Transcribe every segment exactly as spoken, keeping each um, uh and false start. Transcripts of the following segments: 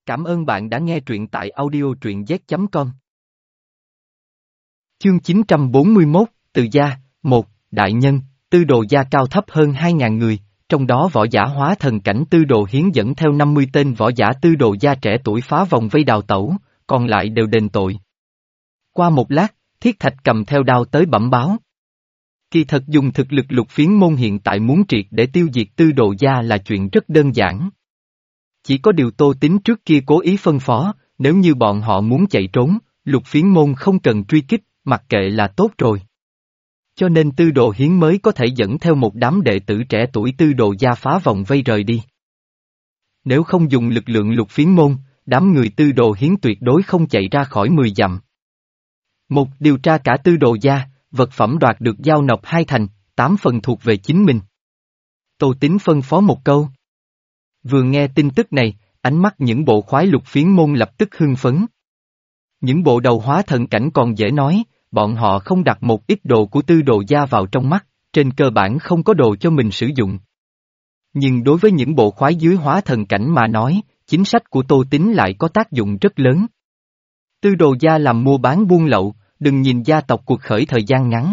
Cảm ơn bạn đã nghe truyện tại audio truyện z chấm com. Chương chín trăm bốn mươi mốt, Từ gia, một, Đại nhân, tư đồ gia cao thấp hơn hai ngàn người, trong đó võ giả hóa thần cảnh tư đồ hiến dẫn theo năm mươi tên võ giả tư đồ gia trẻ tuổi phá vòng vây đào tẩu, còn lại đều đền tội. Qua một lát, Thiết Thạch cầm theo đao tới bẩm báo. Kỳ thật dùng thực lực Lục Phiến môn hiện tại muốn triệt để tiêu diệt tư đồ gia là chuyện rất đơn giản. Chỉ có điều Tô Tín trước kia cố ý phân phó, nếu như bọn họ muốn chạy trốn, Lục Phiến môn không cần truy kích, mặc kệ là tốt rồi. Cho nên tư đồ hiến mới có thể dẫn theo một đám đệ tử trẻ tuổi tư đồ gia phá vòng vây rời đi. Nếu không dùng lực lượng Lục Phiến môn, đám người tư đồ hiến tuyệt đối không chạy ra khỏi mười dặm. Một, điều tra cả tư đồ gia, vật phẩm đoạt được giao nộp hai thành, tám phần thuộc về chính mình. Tô Tín phân phó một câu. Vừa nghe tin tức này, ánh mắt những bộ khoái Lục Phiến môn lập tức hưng phấn. Những bộ đầu hóa thần cảnh còn dễ nói, bọn họ không đặt một ít đồ của tư đồ gia vào trong mắt, trên cơ bản không có đồ cho mình sử dụng. Nhưng đối với những bộ khoái dưới hóa thần cảnh mà nói, chính sách của Tô Tín lại có tác dụng rất lớn. Tư đồ gia làm mua bán buôn lậu, đừng nhìn gia tộc cuộc khởi thời gian ngắn.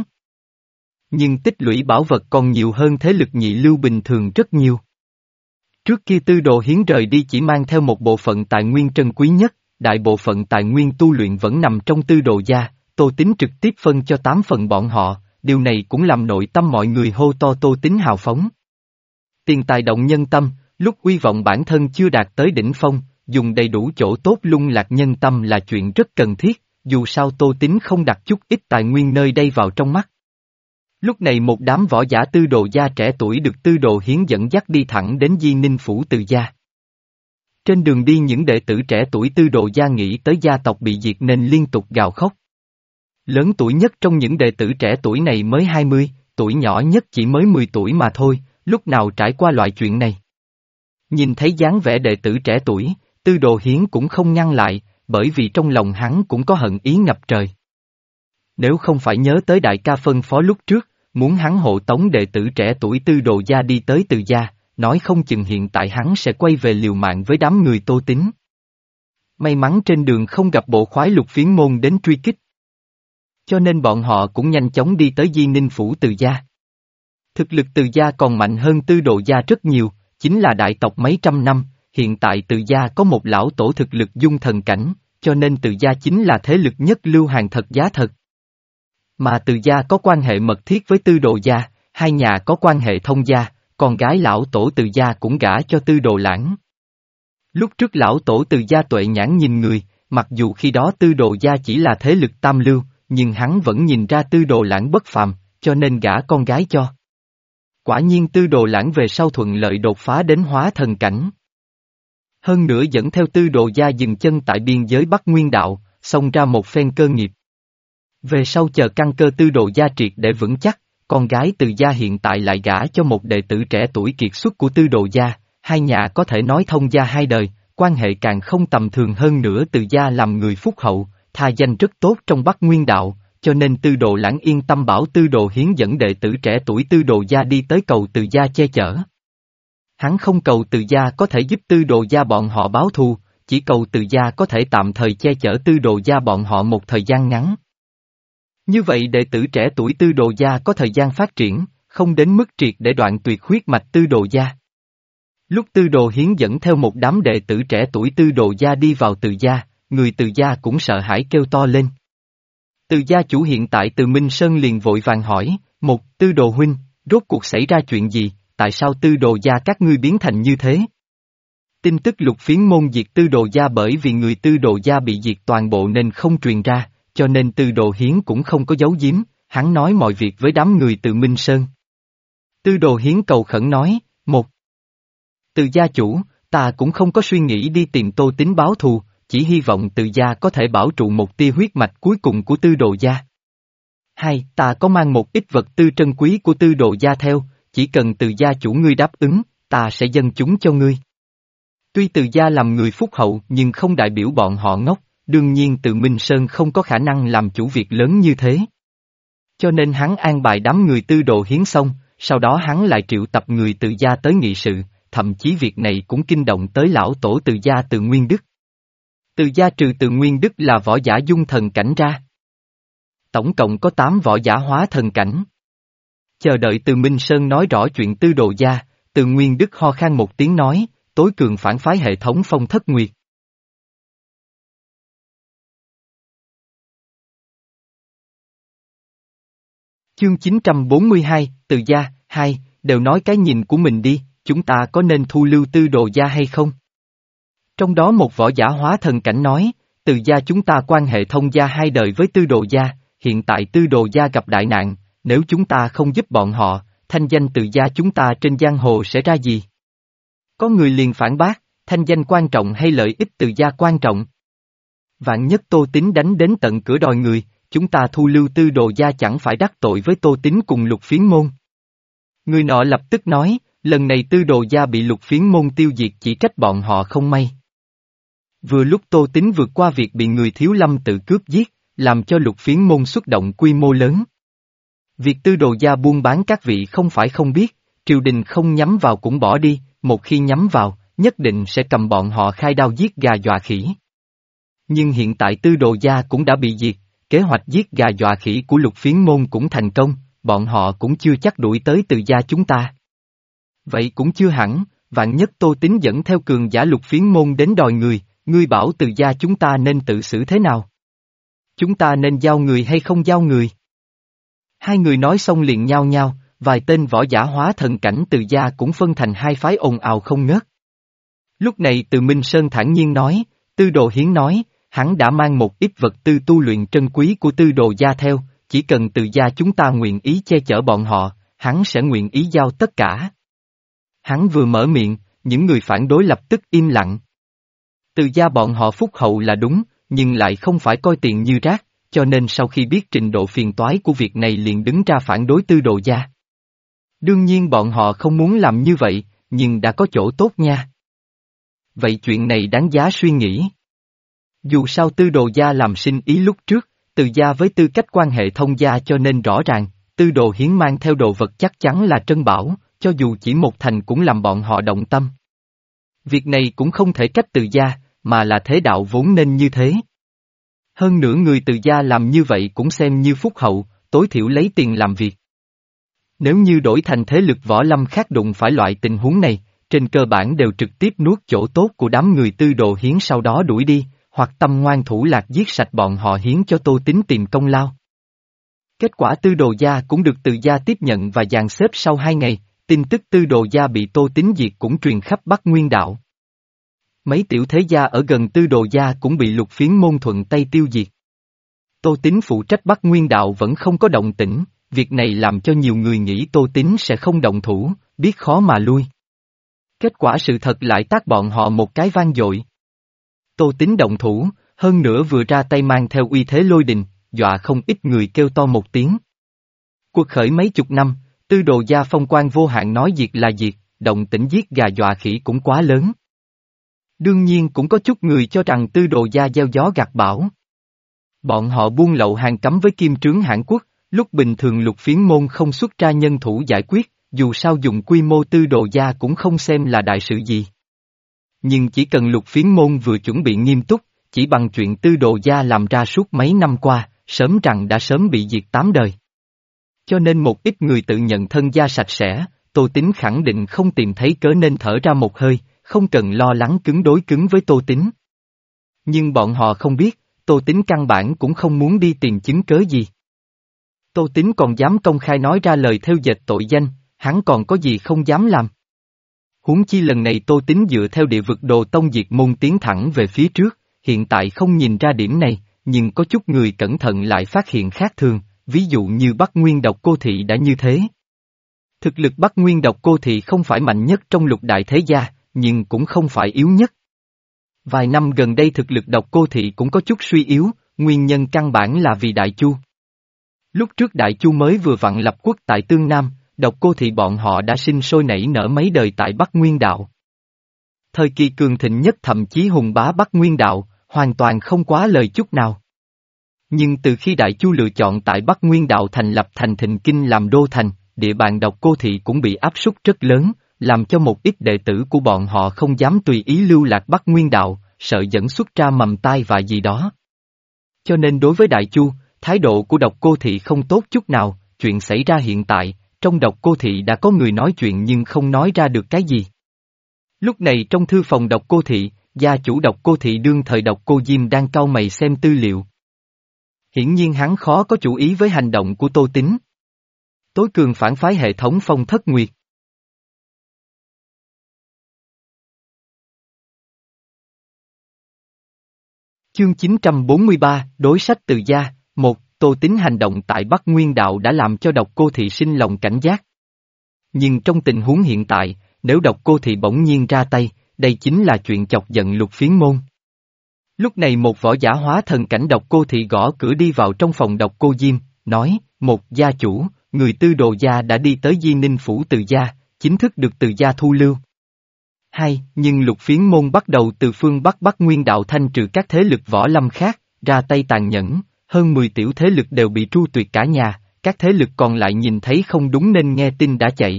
Nhưng tích lũy bảo vật còn nhiều hơn thế lực nhị lưu bình thường rất nhiều. Trước kia tư đồ hiến rời đi chỉ mang theo một bộ phận tài nguyên trân quý nhất, đại bộ phận tài nguyên tu luyện vẫn nằm trong tư đồ gia, Tô Tín trực tiếp phân cho tám phần bọn họ, điều này cũng làm nội tâm mọi người hô to Tô Tín hào phóng. Tiền tài động nhân tâm, lúc uy vọng bản thân chưa đạt tới đỉnh phong, dùng đầy đủ chỗ tốt lung lạc nhân tâm là chuyện rất cần thiết, dù sao Tô Tín không đặt chút ít tài nguyên nơi đây vào trong mắt. Lúc này một đám võ giả tư đồ gia trẻ tuổi được tư đồ hiến dẫn dắt đi thẳng đến Di Ninh Phủ Từ gia. Trên đường đi những đệ tử trẻ tuổi tư đồ gia nghĩ tới gia tộc bị diệt nên liên tục gào khóc. Lớn tuổi nhất trong những đệ tử trẻ tuổi này mới hai mươi, tuổi nhỏ nhất chỉ mới mười tuổi mà thôi, lúc nào trải qua loại chuyện này. Nhìn thấy dáng vẻ đệ tử trẻ tuổi, tư đồ hiến cũng không ngăn lại, bởi vì trong lòng hắn cũng có hận ý ngập trời. Nếu không phải nhớ tới đại ca phân phó lúc trước, muốn hắn hộ tống đệ tử trẻ tuổi tư đồ gia đi tới Từ gia, nói không chừng hiện tại hắn sẽ quay về liều mạng với đám người Tô Tín. May mắn trên đường không gặp bộ khoái Lục Phiến môn đến truy kích. Cho nên bọn họ cũng nhanh chóng đi tới Di Ninh Phủ Từ gia. Thực lực Từ gia còn mạnh hơn tư đồ gia rất nhiều, chính là đại tộc mấy trăm năm, hiện tại Từ gia có một lão tổ thực lực dung thần cảnh, cho nên Từ gia chính là thế lực nhất lưu hàng thật giá thật. Mà Từ gia có quan hệ mật thiết với tư đồ gia, hai nhà có quan hệ thông gia, con gái lão tổ Từ gia cũng gả cho tư đồ lãng. Lúc trước lão tổ Từ gia tuệ nhãn nhìn người, mặc dù khi đó tư đồ gia chỉ là thế lực tam lưu, nhưng hắn vẫn nhìn ra tư đồ lãng bất phàm, cho nên gả con gái cho. Quả nhiên tư đồ lãng về sau thuận lợi đột phá đến hóa thần cảnh. Hơn nữa dẫn theo tư đồ gia dừng chân tại biên giới Bắc Nguyên Đạo, xông ra một phen cơ nghiệp. Về sau chờ căn cơ tư đồ gia triệt để vững chắc, con gái Từ gia hiện tại lại gả cho một đệ tử trẻ tuổi kiệt xuất của tư đồ gia, hai nhà có thể nói thông gia hai đời, quan hệ càng không tầm thường hơn nữa. Từ gia làm người phúc hậu, tha danh rất tốt trong Bắc Nguyên Đạo, cho nên tư đồ lãng yên tâm bảo tư đồ hiến dẫn đệ tử trẻ tuổi tư đồ gia đi tới cầu Từ gia che chở. Hắn không cầu Từ gia có thể giúp tư đồ gia bọn họ báo thù, chỉ cầu Từ gia có thể tạm thời che chở tư đồ gia bọn họ một thời gian ngắn. Như vậy đệ tử trẻ tuổi tư đồ gia có thời gian phát triển, không đến mức triệt để đoạn tuyệt huyết mạch tư đồ gia. Lúc tư đồ hiến dẫn theo một đám đệ tử trẻ tuổi tư đồ gia đi vào Từ gia, người Từ gia cũng sợ hãi kêu to lên. Từ gia chủ hiện tại Từ Minh Sơn liền vội vàng hỏi, một, tư đồ huynh, rốt cuộc xảy ra chuyện gì, tại sao tư đồ gia các ngươi biến thành như thế? Tin tức Lục Phiến môn diệt tư đồ gia bởi vì người tư đồ gia bị diệt toàn bộ nên không truyền ra, cho nên tư đồ hiến cũng không có giấu giếm, hắn nói mọi việc với đám người Từ Minh Sơn. Tư đồ hiến cầu khẩn nói, một, Từ gia chủ, ta cũng không có suy nghĩ đi tìm Tô Tín báo thù, chỉ hy vọng Từ gia có thể bảo trụ một tia huyết mạch cuối cùng của tư đồ gia. Hai, ta có mang một ít vật tư trân quý của tư đồ gia theo, chỉ cần Từ gia chủ ngươi đáp ứng, ta sẽ dâng chúng cho ngươi. Tuy Từ gia làm người phúc hậu nhưng không đại biểu bọn họ ngốc, đương nhiên Từ Minh Sơn không có khả năng làm chủ việc lớn như thế. Cho nên hắn an bài đám người tư đồ hiến xong, sau đó hắn lại triệu tập người Từ gia tới nghị sự, thậm chí việc này cũng kinh động tới lão tổ Từ gia Từ Nguyên Đức. Từ gia trừ từ Nguyên Đức là võ giả dung thần cảnh ra. Tổng cộng có tám võ giả hóa thần cảnh. Chờ đợi từ Minh Sơn nói rõ chuyện Tư Đồ gia, từ Nguyên Đức ho khan một tiếng nói, tối cường phản phái hệ thống Phong Thất Nguyệt. Chương chín trăm bốn mươi hai, Từ gia, hai, đều nói cái nhìn của mình đi, chúng ta có nên thu lưu Tư Đồ gia hay không? Trong đó một võ giả hóa thần cảnh nói, Từ gia chúng ta quan hệ thông gia hai đời với Tư Đồ gia, hiện tại Tư Đồ gia gặp đại nạn, nếu chúng ta không giúp bọn họ, thanh danh Từ gia chúng ta trên giang hồ sẽ ra gì? Có người liền phản bác, thanh danh quan trọng hay lợi ích Từ gia quan trọng? Vạn nhất Tô Tín đánh đến tận cửa đòi người, chúng ta thu lưu Tư Đồ gia chẳng phải đắc tội với Tô Tín cùng Lục Phiến môn. Người nọ lập tức nói, lần này Tư Đồ gia bị Lục Phiến môn tiêu diệt chỉ trách bọn họ không may. Vừa lúc Tô Tín vượt qua việc bị người Thiếu Lâm tự cướp giết, làm cho Lục Phiến môn xuất động quy mô lớn. Việc Tư Đồ gia buôn bán các vị không phải không biết, triều đình không nhắm vào cũng bỏ đi, một khi nhắm vào, nhất định sẽ cầm bọn họ khai đao giết gà dọa khỉ. Nhưng hiện tại Tư Đồ gia cũng đã bị diệt, kế hoạch giết gà dọa khỉ của Lục Phiến môn cũng thành công, bọn họ cũng chưa chắc đuổi tới Từ gia chúng ta. Vậy cũng chưa hẳn, vạn nhất Tô Tín dẫn theo cường giả Lục Phiến môn đến đòi người, ngươi bảo Từ gia chúng ta nên tự xử thế nào? Chúng ta nên giao người hay không giao người? Hai người nói xong liền nhao nhao, vài tên võ giả hóa thần cảnh Từ gia cũng phân thành hai phái ồn ào không ngớt. Lúc này Từ Minh Sơn thản nhiên nói, Tư Đồ Hiến nói, hắn đã mang một ít vật tư tu luyện trân quý của Tư Đồ gia theo, chỉ cần Từ gia chúng ta nguyện ý che chở bọn họ, hắn sẽ nguyện ý giao tất cả. Hắn vừa mở miệng, những người phản đối lập tức im lặng. Từ gia bọn họ phúc hậu là đúng, nhưng lại không phải coi tiền như rác, cho nên sau khi biết trình độ phiền toái của việc này liền đứng ra phản đối Tư Đồ gia. Đương nhiên bọn họ không muốn làm như vậy, nhưng đã có chỗ tốt nha. Vậy chuyện này đáng giá suy nghĩ. Dù sao Tư Đồ gia làm sinh ý lúc trước, Từ gia với tư cách quan hệ thông gia cho nên rõ ràng, Tư Đồ Hiến mang theo đồ vật chắc chắn là trân bảo, cho dù chỉ một thành cũng làm bọn họ động tâm. Việc này cũng không thể trách Từ gia, mà là thế đạo vốn nên như thế. Hơn nữa người Từ gia làm như vậy cũng xem như phúc hậu, tối thiểu lấy tiền làm việc. Nếu như đổi thành thế lực võ lâm khác đụng phải loại tình huống này, trên cơ bản đều trực tiếp nuốt chỗ tốt của đám người Tư Đồ Hiến sau đó đuổi đi, hoặc tâm ngoan thủ lạc giết sạch bọn họ hiến cho Tô Tín tìm công lao. Kết quả Tư Đồ gia cũng được Từ gia tiếp nhận và dàn xếp sau hai ngày, tin tức Tư Đồ gia bị Tô Tín diệt cũng truyền khắp Bắc Nguyên đạo. Mấy tiểu thế gia ở gần Tư Đồ gia cũng bị Lục Phiến môn thuận tay tiêu diệt. Tô Tín phụ trách Bắc Nguyên đạo vẫn không có động tĩnh, việc này làm cho nhiều người nghĩ Tô Tín sẽ không động thủ, biết khó mà lui. Kết quả sự thật lại tác bọn họ một cái vang dội. Tô Tín động thủ, hơn nữa vừa ra tay mang theo uy thế lôi đình, dọa không ít người kêu to một tiếng. Cuộc khởi mấy chục năm, Tư Đồ gia phong quan vô hạn nói diệt là diệt, động tĩnh giết gà dọa khỉ cũng quá lớn. Đương nhiên cũng có chút người cho rằng Tư Đồ gia gieo gió gặt bão. Bọn họ buôn lậu hàng cấm với kim trướng Hàn Quốc, lúc bình thường Lục Phiến môn không xuất ra nhân thủ giải quyết, dù sao dùng quy mô Tư Đồ gia cũng không xem là đại sự gì. Nhưng chỉ cần Lục Phiến môn vừa chuẩn bị nghiêm túc, chỉ bằng chuyện Tư Đồ gia làm ra suốt mấy năm qua, sớm rằng đã sớm bị diệt tám đời. Cho nên một ít người tự nhận thân gia sạch sẽ, Tô Tín khẳng định không tìm thấy cớ nên thở ra một hơi, không cần lo lắng cứng đối cứng với Tô Tín. Nhưng bọn họ không biết, Tô Tín căn bản cũng không muốn đi tìm chứng cớ gì. Tô Tín còn dám công khai nói ra lời theo dệt tội danh, hắn còn có gì không dám làm. Huống chi lần này Tô Tín dựa theo địa vực Đồ Tông diệt môn tiến thẳng về phía trước, hiện tại không nhìn ra điểm này, nhưng có chút người cẩn thận lại phát hiện khác thường, ví dụ như Bắc Nguyên Độc Cô Thị đã như thế. Thực lực Bắc Nguyên Độc Cô Thị không phải mạnh nhất trong lục đại thế gia, nhưng cũng không phải yếu nhất. Vài năm gần đây thực lực Độc Cô Thị cũng có chút suy yếu, nguyên nhân căn bản là vì Đại Chu. Lúc trước Đại Chu mới vừa vặn lập quốc tại Tương Nam, Độc Cô Thị bọn họ đã sinh sôi nảy nở mấy đời tại Bắc Nguyên đạo. Thời kỳ cường thịnh nhất thậm chí hùng bá Bắc Nguyên đạo, hoàn toàn không quá lời chút nào. Nhưng từ khi Đại Chu lựa chọn tại Bắc Nguyên đạo thành lập thành Thịnh Kinh làm đô thành, địa bàn Độc Cô Thị cũng bị áp suất rất lớn, làm cho một ít đệ tử của bọn họ không dám tùy ý lưu lạc Bắc Nguyên đạo, sợ dẫn xuất ra mầm tai vạ gì đó. Cho nên đối với Đại Chu, thái độ của Độc Cô Thị không tốt chút nào, chuyện xảy ra hiện tại, trong Độc Cô Thị đã có người nói chuyện nhưng không nói ra được cái gì. Lúc này trong thư phòng Độc Cô Thị, gia chủ Độc Cô Thị đương thời Độc Cô Diêm đang cau mày xem tư liệu. Hiển nhiên hắn khó có chủ ý với hành động của Tô Tín. Tối cường phản phái hệ thống Phong Thất Nguyệt. Chương chín trăm bốn mươi ba, Đối sách từ gia, một, Tô Tín hành động tại Bắc Nguyên Đạo đã làm cho Độc Cô Thị sinh lòng cảnh giác. Nhưng trong tình huống hiện tại, nếu Độc Cô Thị bỗng nhiên ra tay, đây chính là chuyện chọc giận Lục Phiến Môn. Lúc này một võ giả hóa thần cảnh Độc Cô Thị gõ cửa đi vào trong phòng Độc Cô Diêm, nói, một gia chủ, người Tư Đồ gia đã đi tới Di Ninh Phủ Từ gia, chính thức được Từ gia thu lưu. Hai, nhưng Lục Phiến Môn bắt đầu từ phương Bắc Bắc Nguyên Đạo thanh trừ các thế lực võ lâm khác, ra tay tàn nhẫn, hơn mười tiểu thế lực đều bị tru tuyệt cả nhà, các thế lực còn lại nhìn thấy không đúng nên nghe tin đã chạy.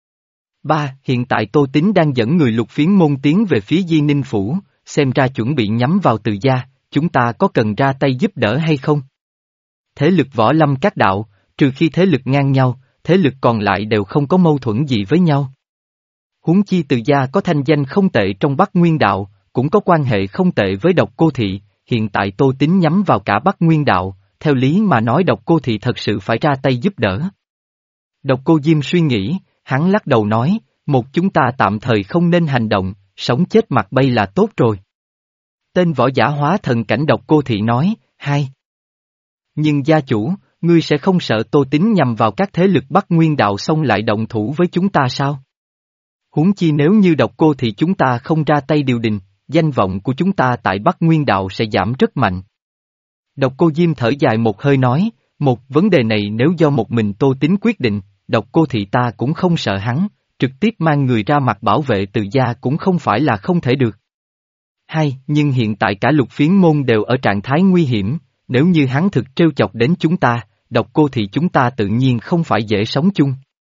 Ba, hiện tại Tô Tín đang dẫn người Lục Phiến Môn tiến về phía Di Ninh Phủ, xem ra chuẩn bị nhắm vào Từ gia, chúng ta có cần ra tay giúp đỡ hay không? Thế lực võ lâm các đạo, trừ khi thế lực ngang nhau, thế lực còn lại đều không có mâu thuẫn gì với nhau. Huống chi Từ gia có thanh danh không tệ trong Bắc Nguyên Đạo, cũng có quan hệ không tệ với Độc Cô Thị, hiện tại Tô Tín nhắm vào cả Bắc Nguyên Đạo, theo lý mà nói Độc Cô Thị thật sự phải ra tay giúp đỡ. Độc Cô Diêm suy nghĩ, hắn lắc đầu nói, một chúng ta tạm thời không nên hành động, sống chết mặt bay là tốt rồi. Tên võ giả hóa thần cảnh Độc Cô Thị nói, hai. Nhưng gia chủ, ngươi sẽ không sợ Tô Tín nhằm vào các thế lực Bắc Nguyên Đạo xông lại động thủ với chúng ta sao? Huống chi nếu như Độc Cô Thị chúng ta không ra tay điều đình, danh vọng của chúng ta tại Bắc Nguyên Đạo sẽ giảm rất mạnh. Độc Cô Diêm thở dài một hơi nói, một vấn đề này nếu do một mình Tô Tín quyết định, Độc Cô Thị ta cũng không sợ hắn, trực tiếp mang người ra mặt bảo vệ Từ gia cũng không phải là không thể được. Hai, nhưng hiện tại cả Lục Phiến Môn đều ở trạng thái nguy hiểm, nếu như hắn thực trêu chọc đến chúng ta, Độc Cô Thị chúng ta tự nhiên không phải dễ sống chung.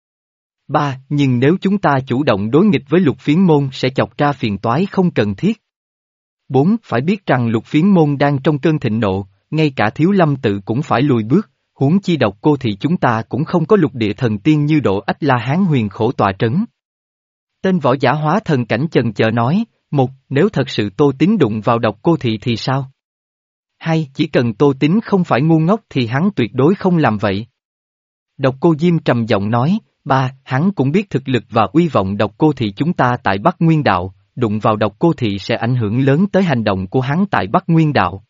Ba, nhưng nếu chúng ta chủ động đối nghịch với Lục Phiến Môn sẽ chọc ra phiền toái không cần thiết. Bốn, phải biết rằng Lục Phiến Môn đang trong cơn thịnh nộ, ngay cả Thiếu Lâm tự cũng phải lùi bước, huống chi Độc Cô Thị chúng ta cũng không có lục địa thần tiên như Độ Ách La Hán huyền khổ tọa trấn. Tên võ giả hóa thần cảnh chần chờ nói, một, nếu thật sự Tô Tín đụng vào Độc Cô Thị thì sao? Hai, chỉ cần Tô Tín không phải ngu ngốc thì hắn tuyệt đối không làm vậy. Độc Cô Diêm trầm giọng nói, ba, hắn cũng biết thực lực và uy vọng Độc Cô Thị chúng ta tại Bắc Nguyên Đạo, đụng vào Độc Cô Thị sẽ ảnh hưởng lớn tới hành động của hắn tại Bắc Nguyên Đạo.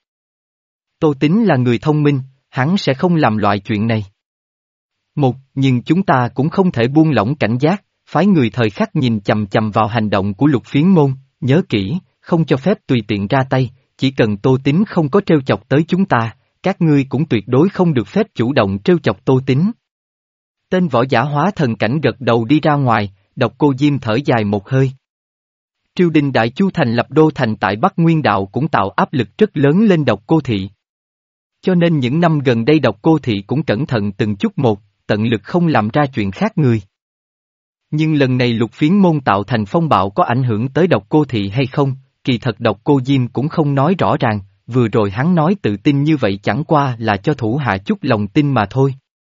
Tô Tín là người thông minh, hắn sẽ không làm loại chuyện này. Một, nhưng chúng ta cũng không thể buông lỏng cảnh giác, phái người thời khắc nhìn chằm chằm vào hành động của Lục Phiến Môn, nhớ kỹ, không cho phép tùy tiện ra tay, chỉ cần Tô Tín không có trêu chọc tới chúng ta, các ngươi cũng tuyệt đối không được phép chủ động trêu chọc Tô Tín. Tên võ giả hóa thần cảnh gật đầu đi ra ngoài, Độc Cô Diêm thở dài một hơi. Triều đình Đại Chu thành lập đô thành tại Bắc Nguyên Đạo cũng tạo áp lực rất lớn lên Độc Cô Thị. Cho nên những năm gần đây Độc Cô Thị cũng cẩn thận từng chút một, tận lực không làm ra chuyện khác người. Nhưng lần này Lục Phiến Môn tạo thành phong bạo có ảnh hưởng tới Độc Cô Thị hay không, kỳ thật Độc Cô Diêm cũng không nói rõ ràng, vừa rồi hắn nói tự tin như vậy chẳng qua là cho thủ hạ chút lòng tin mà thôi.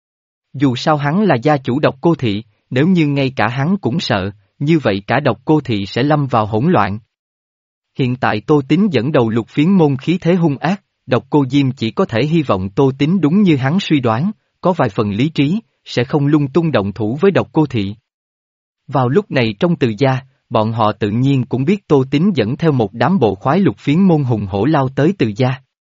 Dù sao hắn là gia chủ Độc Cô Thị, nếu như ngay cả hắn cũng sợ, như vậy cả Độc Cô Thị sẽ lâm vào hỗn loạn. Hiện tại Tô Tín dẫn đầu Lục Phiến Môn khí thế hung ác, Độc Cô Diêm chỉ có thể hy vọng Tô Tín đúng như hắn suy đoán, có vài phần lý trí, sẽ không lung tung động thủ với Độc Cô Thị. Vào lúc này trong Từ gia, bọn họ tự nhiên cũng biết Tô Tín dẫn theo một đám bộ khoái Lục Phiến Môn hùng hổ lao tới Từ gia.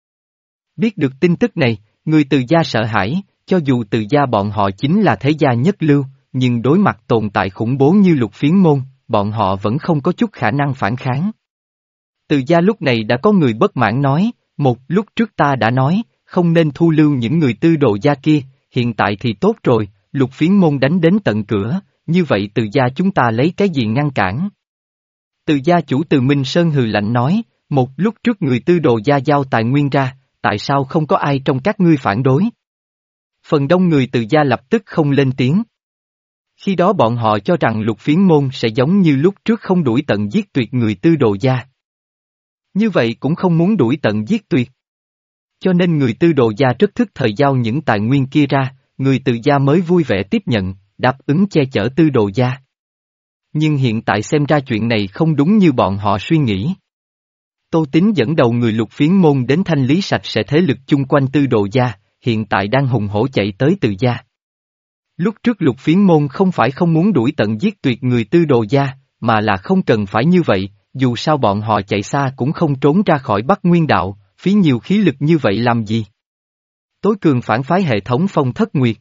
Biết được tin tức này, người Từ gia sợ hãi, cho dù Từ gia bọn họ chính là thế gia nhất lưu, nhưng đối mặt tồn tại khủng bố như Lục Phiến Môn, bọn họ vẫn không có chút khả năng phản kháng. Từ gia lúc này đã có người bất mãn nói, một lúc trước ta đã nói, không nên thu lưu những người Tư Đồ gia kia, hiện tại thì tốt rồi, Lục Phiến Môn đánh đến tận cửa, như vậy Từ gia chúng ta lấy cái gì ngăn cản? Từ gia chủ Từ Minh Sơn hừ lạnh nói, một lúc trước người Tư Đồ gia giao tài nguyên ra, tại sao không có ai trong các ngươi phản đối? Phần đông người Từ gia lập tức không lên tiếng. Khi đó bọn họ cho rằng Lục Phiến Môn sẽ giống như lúc trước không đuổi tận giết tuyệt người Tư Đồ gia. Như vậy cũng không muốn đuổi tận giết tuyệt. Cho nên người Tư Đồ gia rất thức thời giao những tài nguyên kia ra, người Từ gia mới vui vẻ tiếp nhận, đáp ứng che chở Tư Đồ gia. Nhưng hiện tại xem ra chuyện này không đúng như bọn họ suy nghĩ. Tô Tín dẫn đầu người Lục Phiến môn đến thanh lý sạch sẽ thế lực chung quanh Tư Đồ gia, hiện tại đang hùng hổ chạy tới Từ gia. Lúc trước Lục Phiến môn không phải không muốn đuổi tận giết tuyệt người Tư Đồ gia, mà là không cần phải như vậy, dù sao bọn họ chạy xa cũng không trốn ra khỏi Bắc Nguyên đạo, phí nhiều khí lực như vậy làm gì? Tối cường phản phái hệ thống Phong Thất Nguyệt.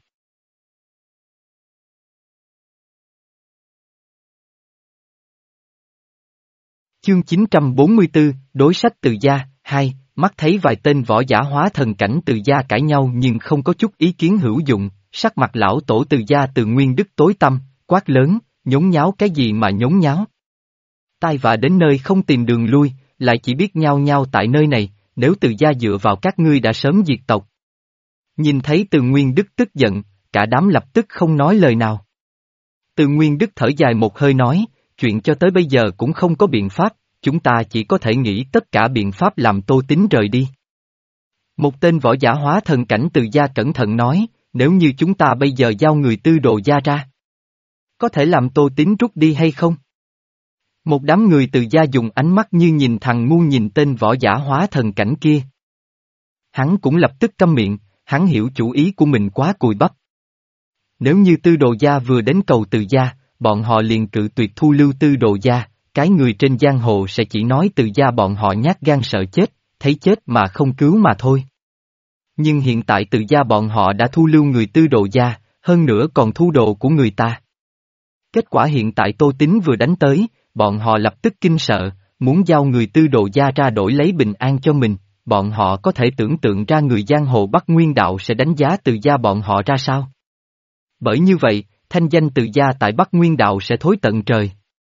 Chương chín trăm bốn mươi tư, Đối sách Từ gia, hai, mắt thấy vài tên võ giả hóa thần cảnh Từ gia cãi nhau nhưng không có chút ý kiến hữu dụng, sắc mặt lão tổ Từ gia Từ Nguyên Đức tối tăm, quát lớn, nhốn nháo cái gì mà nhốn nháo? Tai vạ đến nơi không tìm đường lui, lại chỉ biết nhao nhao tại nơi này, nếu Từ gia dựa vào các ngươi đã sớm diệt tộc. Nhìn thấy Từ Nguyên Đức tức giận, cả đám lập tức không nói lời nào. Từ Nguyên Đức thở dài một hơi nói, chuyện cho tới bây giờ cũng không có biện pháp, chúng ta chỉ có thể nghĩ tất cả biện pháp làm Tô Tín rời đi. Một tên võ giả hóa thần cảnh Từ gia cẩn thận nói, nếu như chúng ta bây giờ giao người Tư Đồ gia ra, có thể làm Tô Tín rút đi hay không? Một đám người Từ gia dùng ánh mắt như nhìn thằng ngu nhìn tên võ giả hóa thần cảnh kia. Hắn cũng lập tức câm miệng, hắn hiểu chủ ý của mình quá cùi bắp. Nếu như Tư Đồ gia vừa đến cầu Từ gia, bọn họ liền cự tuyệt thu lưu Tư Đồ gia, cái người trên giang hồ sẽ chỉ nói Từ gia bọn họ nhát gan sợ chết, thấy chết mà không cứu mà thôi. Nhưng hiện tại Từ gia bọn họ đã thu lưu người Tư Đồ gia, hơn nữa còn thu đồ của người ta. Kết quả hiện tại Tô Tín vừa đánh tới, bọn họ lập tức kinh sợ, muốn giao người Tư Đồ gia ra đổi lấy bình an cho mình, bọn họ có thể tưởng tượng ra người giang hồ Bắc Nguyên đạo sẽ đánh giá Từ gia bọn họ ra sao. Bởi như vậy, thanh danh Từ gia tại Bắc Nguyên đạo sẽ thối tận trời.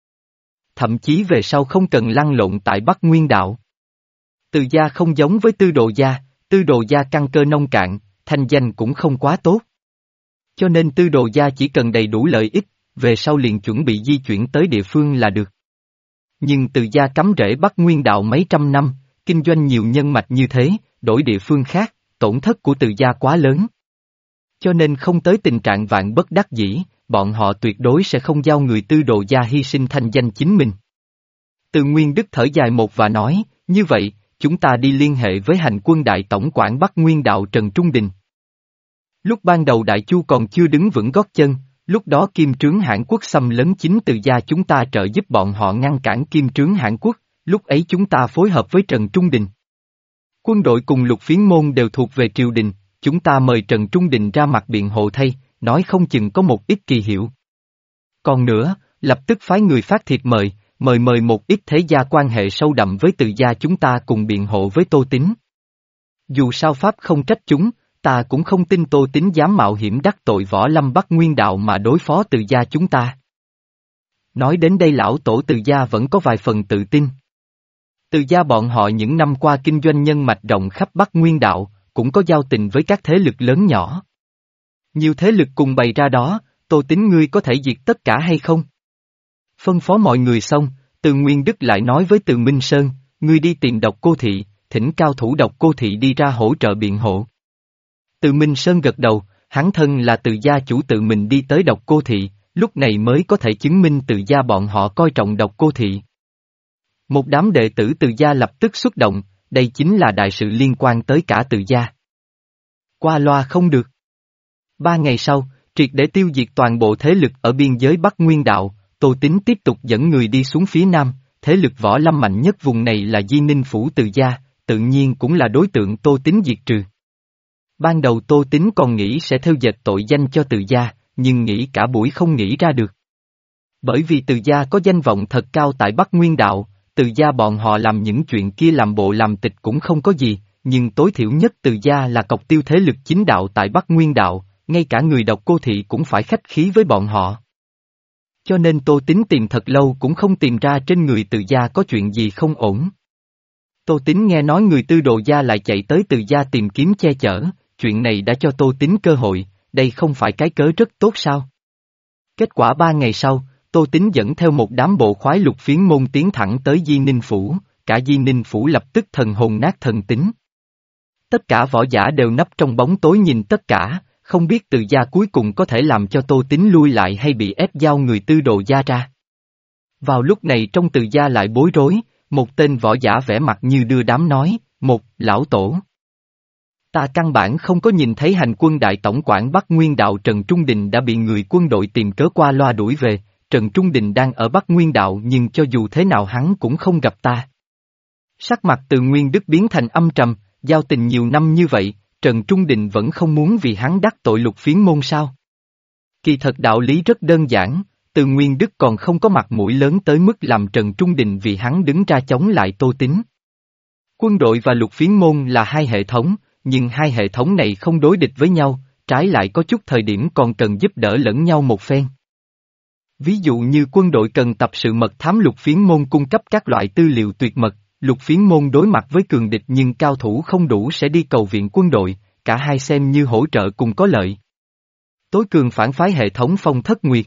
Thậm chí về sau không cần lăn lộn tại Bắc Nguyên đạo. Từ gia không giống với Tư Đồ gia, Tư Đồ gia căn cơ nông cạn, thanh danh cũng không quá tốt. Cho nên Tư Đồ gia chỉ cần đầy đủ lợi ích, về sau liền chuẩn bị di chuyển tới địa phương là được. Nhưng Từ gia cắm rễ Bắc Nguyên đạo mấy trăm năm, kinh doanh nhiều nhân mạch như thế, đổi địa phương khác, tổn thất của Từ gia quá lớn. Cho nên không tới tình trạng vạn bất đắc dĩ, bọn họ tuyệt đối sẽ không giao người Tư Đồ gia hy sinh thanh danh chính mình. Từ Nguyên Đức thở dài một và nói, như vậy, chúng ta đi liên hệ với hành quân đại tổng quản Bắc Nguyên đạo Trần Trung Đình. Lúc ban đầu Đại Chu còn chưa đứng vững gót chân, lúc đó Kim Trướng Hãn Quốc xâm lấn chính Từ gia chúng ta trợ giúp bọn họ ngăn cản Kim Trướng Hãn Quốc, lúc ấy chúng ta phối hợp với Trần Trung Đình. Quân đội cùng Lục Phiến môn đều thuộc về triều đình, chúng ta mời Trần Trung Đình ra mặt biện hộ thay, nói không chừng có một ít kỳ hiệu. Còn nữa, lập tức phái người phát thiệp mời, mời mời một ít thế gia quan hệ sâu đậm với Từ gia chúng ta cùng biện hộ với Tô Tín. Dù sao Pháp không trách chúng, ta cũng không tin Tô Tín dám mạo hiểm đắc tội võ lâm Bắc Nguyên đạo mà đối phó Từ gia chúng ta. Nói đến đây lão tổ Từ gia vẫn có vài phần tự tin. Từ gia bọn họ những năm qua kinh doanh nhân mạch rộng khắp Bắc Nguyên đạo, cũng có giao tình với các thế lực lớn nhỏ. Nhiều thế lực cùng bày ra đó, Tô Tín ngươi có thể diệt tất cả hay không? Phân phó mọi người xong, Từ Nguyên Đức lại nói với Từ Minh Sơn, ngươi đi tìm Độc Cô Thị, thỉnh cao thủ Độc Cô Thị đi ra hỗ trợ biện hộ. Từ Minh Sơn gật đầu, hắn thân là Từ gia chủ tự mình đi tới Độc Cô Thị, lúc này mới có thể chứng minh Từ gia bọn họ coi trọng Độc Cô Thị. Một đám đệ tử Từ gia lập tức xuất động, đây chính là đại sự liên quan tới cả Từ gia. Qua loa không được. Ba ngày sau, triệt để tiêu diệt toàn bộ thế lực ở biên giới Bắc Nguyên đạo, Tô Tín tiếp tục dẫn người đi xuống phía nam, thế lực võ lâm mạnh nhất vùng này là Di Ninh Phủ Từ gia, tự nhiên cũng là đối tượng Tô Tín diệt trừ. Ban đầu Tô Tín còn nghĩ sẽ theo dệt tội danh cho Từ gia, nhưng nghĩ cả buổi không nghĩ ra được. Bởi vì Từ gia có danh vọng thật cao tại Bắc Nguyên đạo, Từ gia bọn họ làm những chuyện kia làm bộ làm tịch cũng không có gì, nhưng tối thiểu nhất Từ gia là cọc tiêu thế lực chính đạo tại Bắc Nguyên đạo, ngay cả người Độc Cô Thị cũng phải khách khí với bọn họ. Cho nên Tô Tín tìm thật lâu cũng không tìm ra trên người Từ gia có chuyện gì không ổn. Tô Tín nghe nói người Tư Đồ gia lại chạy tới Từ gia tìm kiếm che chở, chuyện này đã cho Tô Tín cơ hội, đây không phải cái cớ rất tốt sao? Kết quả ba ngày sau, Tô Tín dẫn theo một đám bộ khoái Lục Phiến môn tiến thẳng tới Di Ninh Phủ, cả Di Ninh Phủ lập tức thần hồn nát thần tính. Tất cả võ giả đều nấp trong bóng tối nhìn tất cả, không biết Từ gia cuối cùng có thể làm cho Tô Tín lui lại hay bị ép giao người Tư Đồ gia ra. Vào lúc này trong Từ gia lại bối rối, một tên võ giả vẻ mặt như đưa đám nói, một, lão tổ. Ta căn bản không có nhìn thấy hành quân đại tổng quản Bắc Nguyên Đạo Trần Trung Đình đã bị người quân đội tìm cớ qua loa đuổi về, Trần Trung Đình đang ở Bắc Nguyên Đạo nhưng cho dù thế nào hắn cũng không gặp ta. Sắc mặt Từ Nguyên Đức biến thành âm trầm, giao tình nhiều năm như vậy, Trần Trung Đình vẫn không muốn vì hắn đắc tội Lục Phiến môn sao. Kỳ thật đạo lý rất đơn giản, Từ Nguyên Đức còn không có mặt mũi lớn tới mức làm Trần Trung Đình vì hắn đứng ra chống lại Tô Tín. Quân đội và Lục Phiến môn là hai hệ thống, nhưng hai hệ thống này không đối địch với nhau, trái lại có chút thời điểm còn cần giúp đỡ lẫn nhau một phen. Ví dụ như quân đội cần tập sự mật thám Lục Phiến môn cung cấp các loại tư liệu tuyệt mật, Lục Phiến môn đối mặt với cường địch nhưng cao thủ không đủ sẽ đi cầu viện quân đội, cả hai xem như hỗ trợ cùng có lợi. Tối cường phản phái hệ thống Phong Thất Nguyệt.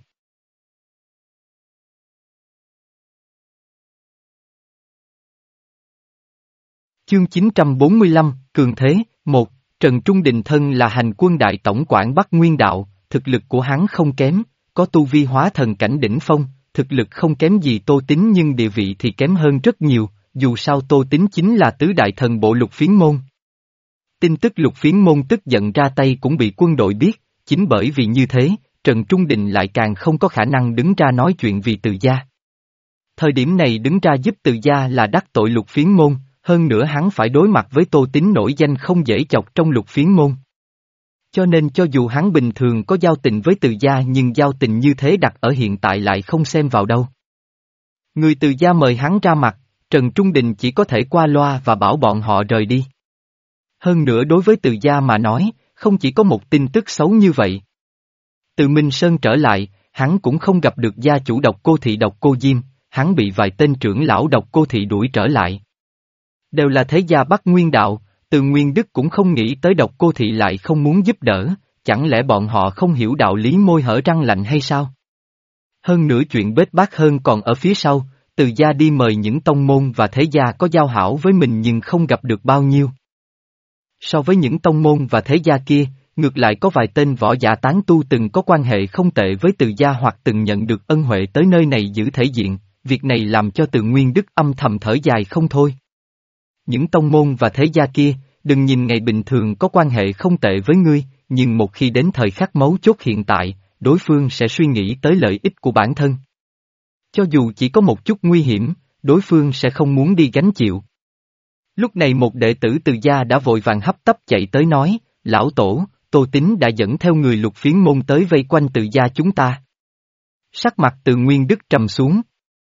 Chương chín trăm bốn mươi lăm, Cường Thế, một, Trần Trung Đình thân là hành quân đại tổng quản Bắc Nguyên Đạo, thực lực của hắn không kém, có tu vi hóa thần cảnh đỉnh phong, thực lực không kém gì Tô Tín nhưng địa vị thì kém hơn rất nhiều, dù sao Tô Tín chính là tứ đại thần bộ Lục Phiến môn. Tin tức Lục Phiến môn tức giận ra tay cũng bị quân đội biết, chính bởi vì như thế, Trần Trung Đình lại càng không có khả năng đứng ra nói chuyện vì Từ gia. Thời điểm này đứng ra giúp Từ gia là đắc tội Lục Phiến môn, hơn nữa hắn phải đối mặt với Tô Tín nổi danh không dễ chọc trong Lục Phiến môn. Cho nên cho dù hắn bình thường có giao tình với Từ gia nhưng giao tình như thế đặt ở hiện tại lại không xem vào đâu. Người Từ gia mời hắn ra mặt, Trần Trung Đình chỉ có thể qua loa và bảo bọn họ rời đi. Hơn nữa đối với Từ gia mà nói, không chỉ có một tin tức xấu như vậy. Từ Minh Sơn trở lại, hắn cũng không gặp được gia chủ Độc Cô Thị Độc Cô Diêm, hắn bị vài tên trưởng lão Độc Cô Thị đuổi trở lại. Đều là thế gia Bắc Nguyên Đạo, Từ Nguyên Đức cũng không nghĩ tới Độc Cô Thị lại không muốn giúp đỡ, chẳng lẽ bọn họ không hiểu đạo lý môi hở răng lạnh hay sao? Hơn nữa chuyện bết bát hơn còn ở phía sau, Từ gia đi mời những tông môn và thế gia có giao hảo với mình nhưng không gặp được bao nhiêu. So với những tông môn và thế gia kia, ngược lại có vài tên võ giả tán tu từng có quan hệ không tệ với Từ gia hoặc từng nhận được ân huệ tới nơi này giữ thể diện, việc này làm cho Từ Nguyên Đức âm thầm thở dài không thôi. Những tông môn và thế gia kia, đừng nhìn ngày bình thường có quan hệ không tệ với ngươi, nhưng một khi đến thời khắc mấu chốt hiện tại, đối phương sẽ suy nghĩ tới lợi ích của bản thân. Cho dù chỉ có một chút nguy hiểm, đối phương sẽ không muốn đi gánh chịu. Lúc này một đệ tử Từ gia đã vội vàng hấp tấp chạy tới nói, lão tổ, Tô Tín đã dẫn theo người Lục Phiến môn tới vây quanh Từ gia chúng ta. Sắc mặt Từ Nguyên Đức trầm xuống.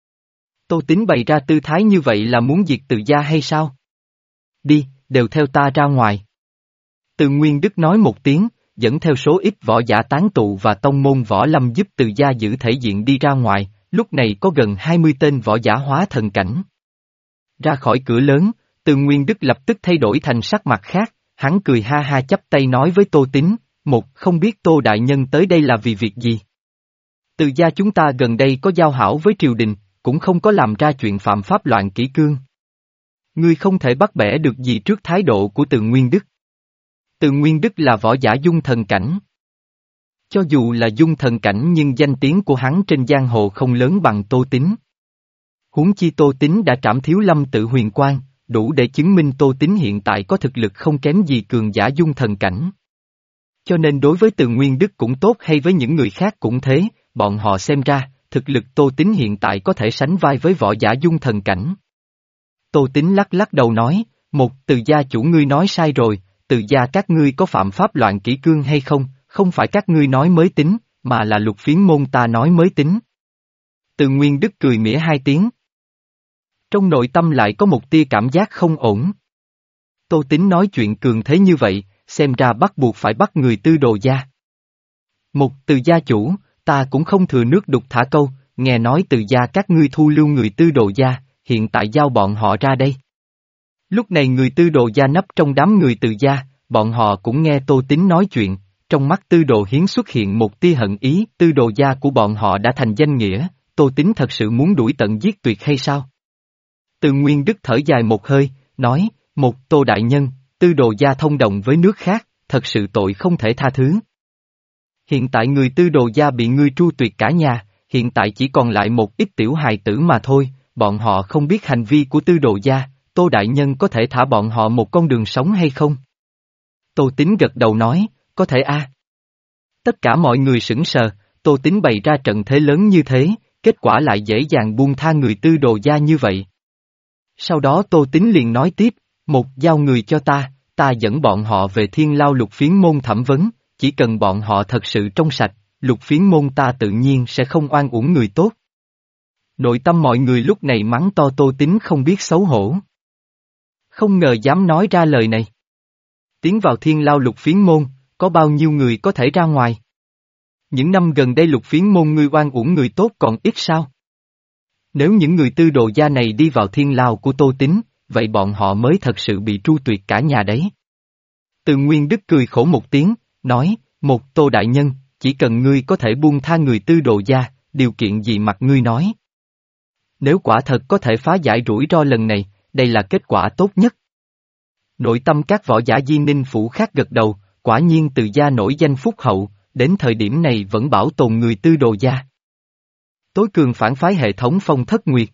Tô Tín bày ra tư thái như vậy là muốn diệt Từ gia hay sao? Đi, đều theo ta ra ngoài. Từ Nguyên Đức nói một tiếng, dẫn theo số ít võ giả tán tụ và tông môn võ lâm giúp Từ gia giữ thể diện đi ra ngoài, lúc này có gần hai mươi tên võ giả hóa thần cảnh. Ra khỏi cửa lớn, Từ Nguyên Đức lập tức thay đổi thành sắc mặt khác, hắn cười ha ha chắp tay nói với Tô Tín, một không biết Tô Đại Nhân tới đây là vì việc gì. Từ gia chúng ta gần đây có giao hảo với triều đình, cũng không có làm ra chuyện phạm pháp loạn kỷ cương. Ngươi không thể bắt bẻ được gì trước thái độ của Từ Nguyên Đức. Từ Nguyên Đức là võ giả dung thần cảnh. Cho dù là dung thần cảnh nhưng danh tiếng của hắn trên giang hồ không lớn bằng Tô Tín. Huống chi Tô Tín đã trảm Thiếu Lâm Tự Huyền Quang, đủ để chứng minh Tô Tín hiện tại có thực lực không kém gì cường giả dung thần cảnh. Cho nên đối với Từ Nguyên Đức cũng tốt hay với những người khác cũng thế, bọn họ xem ra, thực lực Tô Tín hiện tại có thể sánh vai với võ giả dung thần cảnh. Tô Tín lắc lắc đầu nói, một, Từ gia chủ ngươi nói sai rồi, Từ gia các ngươi có phạm pháp loạn kỷ cương hay không, không phải các ngươi nói mới tính, mà là Lục Phiến môn ta nói mới tính. Từ Nguyên Đức cười mỉa hai tiếng. Trong nội tâm lại có một tia cảm giác không ổn. Tô Tín nói chuyện cường thế như vậy, xem ra bắt buộc phải bắt người Tư Đồ gia. Một, Từ gia chủ, ta cũng không thừa nước đục thả câu, nghe nói Từ gia các ngươi thu lưu người Tư Đồ gia, hiện tại giao bọn họ ra đây. Lúc này người Tư Đồ gia nấp trong đám người Từ gia, bọn họ cũng nghe Tô Tín nói chuyện, trong mắt Tư Đồ Hiến xuất hiện một tia hận ý, Tư Đồ gia của bọn họ đã thành danh nghĩa, Tô Tín thật sự muốn đuổi tận giết tuyệt hay sao? Từ Nguyên Đức thở dài một hơi, nói, một Tô đại nhân, tư đồ gia thông đồng với nước khác, thật sự tội không thể tha thứ. Hiện tại người tư đồ gia bị ngươi tru tuyệt cả nhà, hiện tại chỉ còn lại một ít tiểu hài tử mà thôi, bọn họ không biết hành vi của tư đồ gia, Tô đại nhân có thể thả bọn họ một con đường sống hay không? Tô Tín gật đầu nói, có thể a. Tất cả mọi người sững sờ, Tô Tín bày ra trận thế lớn như thế, kết quả lại dễ dàng buông tha người tư đồ gia như vậy. Sau đó Tô Tín liền nói tiếp, một giao người cho ta, ta dẫn bọn họ về Thiên Lao Lục Phiến môn thẩm vấn, chỉ cần bọn họ thật sự trong sạch, Lục Phiến môn ta tự nhiên sẽ không oan uổng người tốt. Nội tâm mọi người lúc này mắng to Tô Tín không biết xấu hổ. Không ngờ dám nói ra lời này. Tiến vào Thiên Lao Lục Phiến môn, có bao nhiêu người có thể ra ngoài? Những năm gần đây Lục Phiến môn ngươi oan uổng người tốt còn ít sao? Nếu những người tư đồ gia này đi vào Thiên Lao của Tô Tín, vậy bọn họ mới thật sự bị tru tuyệt cả nhà đấy. Từ Nguyên Đức cười khổ một tiếng, nói, một Tô đại nhân, chỉ cần ngươi có thể buông tha người tư đồ gia, điều kiện gì mặt ngươi nói. Nếu quả thật có thể phá giải rủi ro lần này, đây là kết quả tốt nhất. Nội tâm các võ giả Di Ninh Phủ khác gật đầu, quả nhiên Từ gia nổi danh phúc hậu, đến thời điểm này vẫn bảo tồn người tư đồ gia. Tối cường phản phái hệ thống Phong Thất Nguyệt.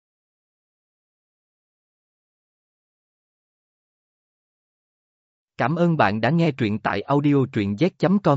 Cảm ơn bạn đã nghe truyện tại audio truyện z chấm com.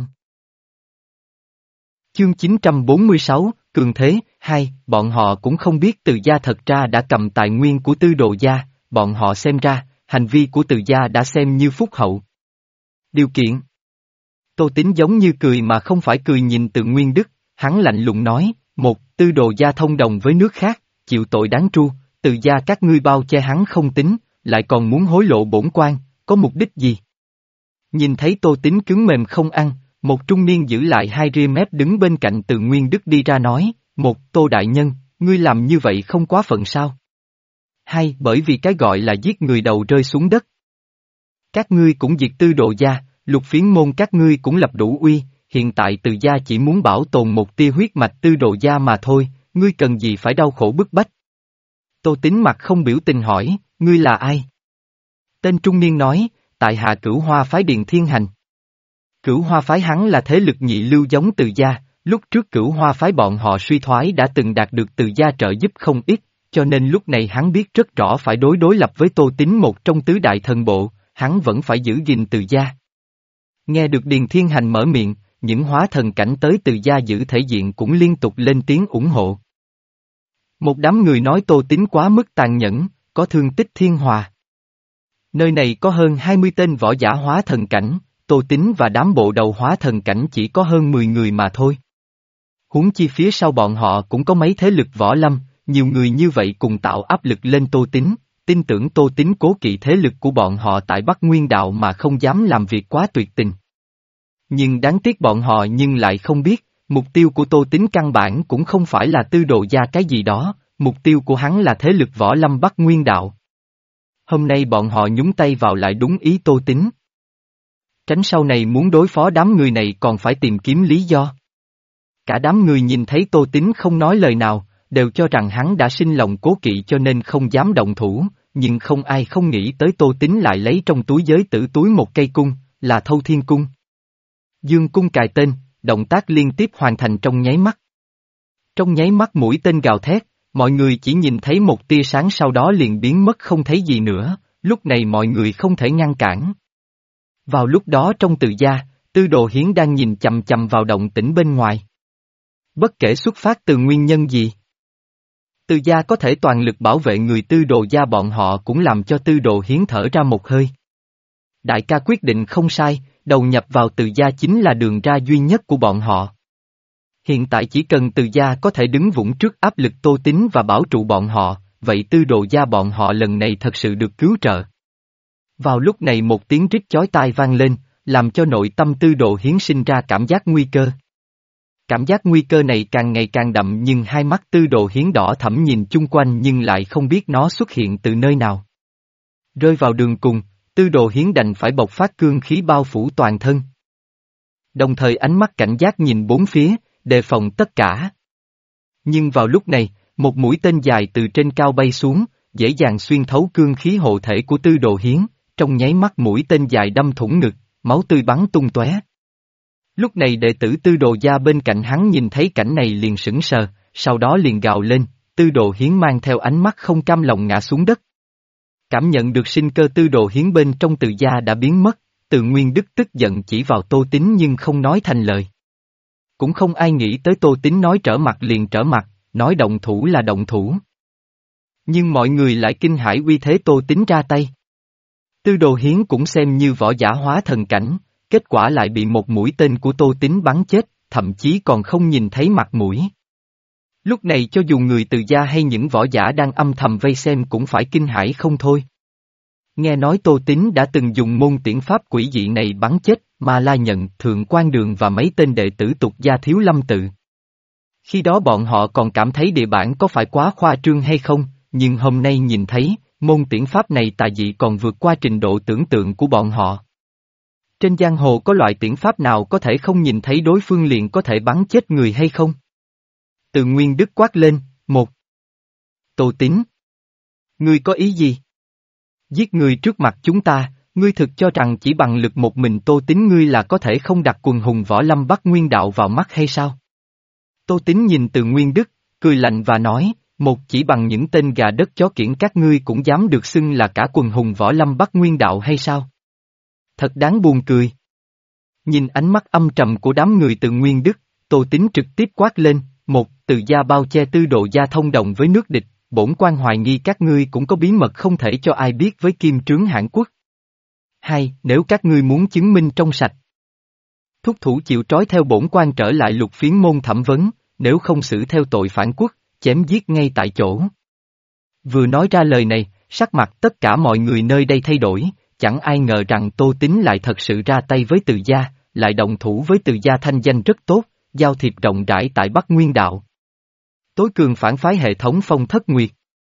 Chương chín trăm bốn mươi sáu, Cường Thế, hai, bọn họ cũng không biết Từ gia thật ra đã cầm tài nguyên của tư đồ gia, bọn họ xem ra, hành vi của Từ gia đã xem như phúc hậu. Điều kiện. Tô Tín giống như cười mà không phải cười nhìn Từ Nguyên Đức, hắn lạnh lùng nói, một, tư đồ gia thông đồng với nước khác, chịu tội đáng tru, Từ gia các ngươi bao che hắn không tính, lại còn muốn hối lộ bổn quan, có mục đích gì? Nhìn thấy Tô Tín cứng mềm không ăn, một trung niên giữ lại hai ria mép đứng bên cạnh Từ Nguyên Đức đi ra nói, một Tô đại nhân, ngươi làm như vậy không quá phận sao? Hai, bởi vì cái gọi là giết người đầu rơi xuống đất. Các ngươi cũng diệt tư đồ gia, Lục Phiến môn các ngươi cũng lập đủ uy, hiện tại Từ gia chỉ muốn bảo tồn một tia huyết mạch tư đồ gia mà thôi, ngươi cần gì phải đau khổ bức bách? Tô Tín mặt không biểu tình hỏi, ngươi là ai? Tên trung niên nói, tại hạ Cửu Hoa phái Điền Thiên Hành. Cửu Hoa phái hắn là thế lực nhị lưu giống Từ gia, lúc trước Cửu Hoa phái bọn họ suy thoái đã từng đạt được Từ gia trợ giúp không ít, cho nên lúc này hắn biết rất rõ phải đối đối lập với Tô Tín một trong tứ đại thần bộ, hắn vẫn phải giữ gìn Từ gia. Nghe được Điền Thiên Hành mở miệng, những hóa thần cảnh tới Từ gia giữ thể diện cũng liên tục lên tiếng ủng hộ. Một đám người nói Tô Tín quá mức tàn nhẫn, có thương tích thiên hòa. Nơi này có hơn hai mươi tên võ giả hóa thần cảnh, Tô Tín và đám bộ đầu hóa thần cảnh chỉ có hơn mười người mà thôi. Huống chi phía sau bọn họ cũng có mấy thế lực võ lâm, nhiều người như vậy cùng tạo áp lực lên Tô Tín, tin tưởng Tô Tín cố kỵ thế lực của bọn họ tại Bắc Nguyên Đạo mà không dám làm việc quá tuyệt tình. Nhưng đáng tiếc bọn họ nhưng lại không biết, mục tiêu của Tô Tín căn bản cũng không phải là tư đồ gia cái gì đó, mục tiêu của hắn là thế lực võ lâm Bắc Nguyên Đạo. Hôm nay bọn họ nhúng tay vào lại đúng ý Tô Tín. Tránh sau này muốn đối phó đám người này còn phải tìm kiếm lý do. Cả đám người nhìn thấy Tô Tín không nói lời nào, đều cho rằng hắn đã sinh lòng cố kỵ cho nên không dám động thủ, nhưng không ai không nghĩ tới Tô Tín lại lấy trong túi giới tử túi một cây cung, là Thâu Thiên Cung. Dương cung cài tên, động tác liên tiếp hoàn thành trong nháy mắt. Trong nháy mắt mũi tên gào thét, mọi người chỉ nhìn thấy một tia sáng sau đó liền biến mất không thấy gì nữa, lúc này mọi người không thể ngăn cản. Vào lúc đó trong Từ gia, Tư Đồ Hiến đang nhìn chằm chằm vào động tĩnh bên ngoài. Bất kể xuất phát từ nguyên nhân gì, Từ gia có thể toàn lực bảo vệ người Tư Đồ gia bọn họ cũng làm cho Tư Đồ Hiến thở ra một hơi. Đại ca quyết định không sai, đầu nhập vào Từ gia chính là đường ra duy nhất của bọn họ. Hiện tại chỉ cần Từ gia có thể đứng vững trước áp lực Tô Tín và bảo trụ bọn họ, vậy Tư Đồ gia bọn họ lần này thật sự được cứu trợ. Vào lúc này một tiếng rít chói tai vang lên, làm cho nội tâm Tư Đồ Hiến sinh ra cảm giác nguy cơ. Cảm giác nguy cơ này càng ngày càng đậm nhưng hai mắt Tư Đồ Hiến đỏ thẫm nhìn chung quanh nhưng lại không biết nó xuất hiện từ nơi nào. Rơi vào đường cùng, Tư Đồ Hiến đành phải bộc phát cương khí bao phủ toàn thân. Đồng thời ánh mắt cảnh giác nhìn bốn phía, đề phòng tất cả. Nhưng vào lúc này, một mũi tên dài từ trên cao bay xuống, dễ dàng xuyên thấu cương khí hộ thể của Tư Đồ Hiến, trong nháy mắt mũi tên dài đâm thủng ngực, máu tươi bắn tung tóe. Lúc này đệ tử Tư Đồ gia bên cạnh hắn nhìn thấy cảnh này liền sững sờ, sau đó liền gào lên, Tư Đồ Hiến mang theo ánh mắt không cam lòng ngã xuống đất. Cảm nhận được sinh cơ Tư Đồ Hiến bên trong Từ gia đã biến mất, Từ Nguyên Đức tức giận chỉ vào Tô Tín nhưng không nói thành lời. Cũng không ai nghĩ tới Tô Tín nói trở mặt liền trở mặt, nói động thủ là động thủ. Nhưng mọi người lại kinh hãi uy thế Tô Tín ra tay. Tư Đồ Hiến cũng xem như võ giả hóa thần cảnh, kết quả lại bị một mũi tên của Tô Tín bắn chết, thậm chí còn không nhìn thấy mặt mũi. Lúc này cho dù người Từ gia hay những võ giả đang âm thầm vây xem cũng phải kinh hãi không thôi. Nghe nói Tô Tín đã từng dùng môn tiễn pháp quỷ dị này bắn chết Ma La Nhận, Thượng Quan Đường và mấy tên đệ tử tục gia Thiếu Lâm Tự. Khi đó bọn họ còn cảm thấy địa bản có phải quá khoa trương hay không, nhưng hôm nay nhìn thấy, môn tiễn pháp này tà dị còn vượt qua trình độ tưởng tượng của bọn họ. Trên giang hồ có loại tiễn pháp nào có thể không nhìn thấy đối phương liền có thể bắn chết người hay không? Từ Nguyên Đức quát lên, một. Tô Tín. Ngươi có ý gì? Giết người trước mặt chúng ta, ngươi thực cho rằng chỉ bằng lực một mình Tô Tín ngươi là có thể không đặt quần hùng võ lâm Bắc Nguyên đạo vào mắt hay sao? Tô Tín nhìn Từ Nguyên Đức, cười lạnh và nói, một chỉ bằng những tên gà đất chó kiểng các ngươi cũng dám được xưng là cả quần hùng võ lâm Bắc Nguyên đạo hay sao? Thật đáng buồn cười. Nhìn ánh mắt âm trầm của đám người Từ Nguyên Đức, Tô Tín trực tiếp quát lên, một, Từ gia bao che Tư Đồ gia thông đồng với nước địch, bổn quan hoài nghi các ngươi cũng có bí mật không thể cho ai biết với Kim Trướng Hãn Quốc. Hai, nếu các ngươi muốn chứng minh trong sạch, thúc thủ chịu trói theo bổn quan trở lại Lục Phiến môn thẩm vấn, nếu không xử theo tội phản quốc, chém giết ngay tại chỗ. Vừa nói ra lời này, sắc mặt tất cả mọi người nơi đây thay đổi, chẳng ai ngờ rằng Tô Tín lại thật sự ra tay với Từ gia, lại động thủ với Từ gia thanh danh rất tốt, giao thiệp rộng rãi tại Bắc Nguyên đạo. Tối cường phản phái hệ thống Phong Thất Nguyệt.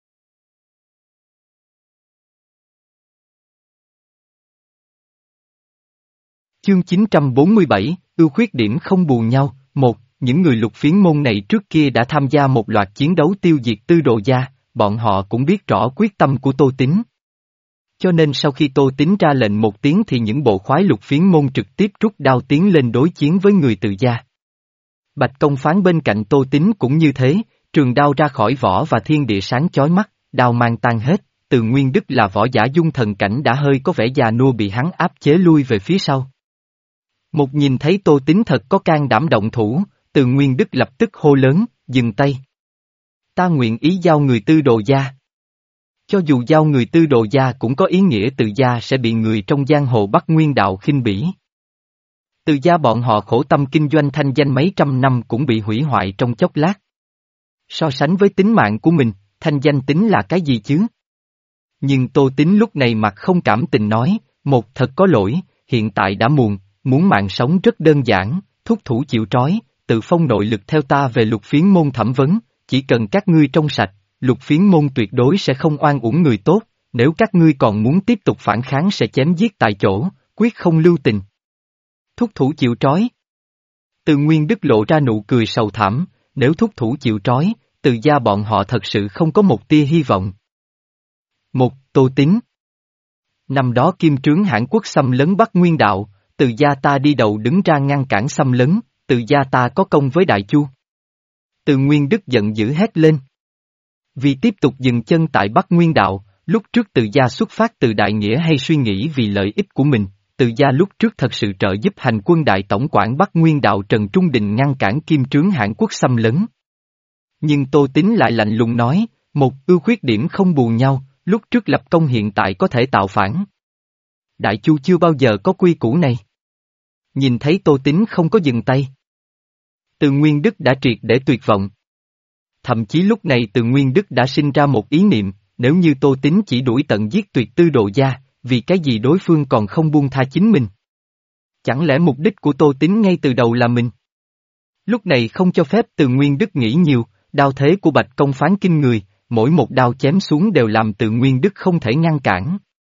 Chương chín trăm bốn mươi bảy, ưu khuyết điểm không bù nhau. Một, những người Lục Phiến môn này trước kia đã tham gia một loạt chiến đấu tiêu diệt Tư Đồ gia, bọn họ cũng biết rõ quyết tâm của Tô Tín. Cho nên sau khi Tô Tín ra lệnh một tiếng thì những bộ khoái Lục Phiến môn trực tiếp rút đao tiến lên đối chiến với người Từ gia. Bạch Công Phán bên cạnh Tô Tín cũng như thế, trường đao ra khỏi vỏ và thiên địa sáng chói mắt, đao mang tan hết, Từ Nguyên Đức là võ giả dung thần cảnh đã hơi có vẻ già nua bị hắn áp chế lui về phía sau. Một nhìn thấy Tô Tín thật có can đảm động thủ, Từ Nguyên Đức lập tức hô lớn, dừng tay. Ta nguyện ý giao người Tư Đồ gia. Cho dù giao người Tư Đồ gia cũng có ý nghĩa Từ gia sẽ bị người trong giang hồ Bắc Nguyên đạo khinh bỉ. Từ gia bọn họ khổ tâm kinh doanh thanh danh mấy trăm năm cũng bị hủy hoại trong chốc lát. So sánh với tính mạng của mình, thanh danh tính là cái gì chứ? Nhưng Tô Tín lúc này mặt không cảm tình nói, một thật có lỗi, hiện tại đã muộn, muốn mạng sống rất đơn giản, thúc thủ chịu trói, tự phong nội lực theo ta về Lục Phiến môn thẩm vấn, chỉ cần các ngươi trong sạch, Lục Phiến môn tuyệt đối sẽ không oan uổng người tốt, nếu các ngươi còn muốn tiếp tục phản kháng sẽ chém giết tại chỗ, quyết không lưu tình. Thúc thủ chịu trói. Từ Nguyên Đức lộ ra nụ cười sầu thảm, nếu thúc thủ chịu trói, Từ gia bọn họ thật sự không có một tia hy vọng. Một, Tô Tín. Năm đó Kim Trướng Hãn Quốc xâm lấn Bắc Nguyên đạo, Từ gia ta đi đầu đứng ra ngăn cản xâm lấn, Từ gia ta có công với Đại Chu. Từ Nguyên Đức giận dữ hét lên. Vì tiếp tục dừng chân tại Bắc Nguyên đạo, lúc trước Từ gia xuất phát từ đại nghĩa hay suy nghĩ vì lợi ích của mình, Từ gia lúc trước thật sự trợ giúp hành quân đại tổng quản Bắc Nguyên đạo Trần Trung Đình ngăn cản Kim Trướng Hãn Quốc xâm lấn. Nhưng Tô Tín lại lạnh lùng nói, một ưu khuyết điểm không bù nhau, lúc trước lập công hiện tại có thể tạo phản. Đại Chu chưa bao giờ có quy củ này. Nhìn thấy Tô Tín không có dừng tay. Từ Nguyên Đức đã triệt để tuyệt vọng. Thậm chí lúc này Từ Nguyên Đức đã sinh ra một ý niệm, nếu như Tô Tín chỉ đuổi tận giết tuyệt Tư Đồ gia, vì cái gì đối phương còn không buông tha chính mình? Chẳng lẽ mục đích của Tô Tín ngay từ đầu là mình? Lúc này không cho phép Từ Nguyên Đức nghĩ nhiều, đao thế của Bạch Công Phán kinh người, mỗi một đao chém xuống đều làm Từ Nguyên Đức không thể ngăn cản.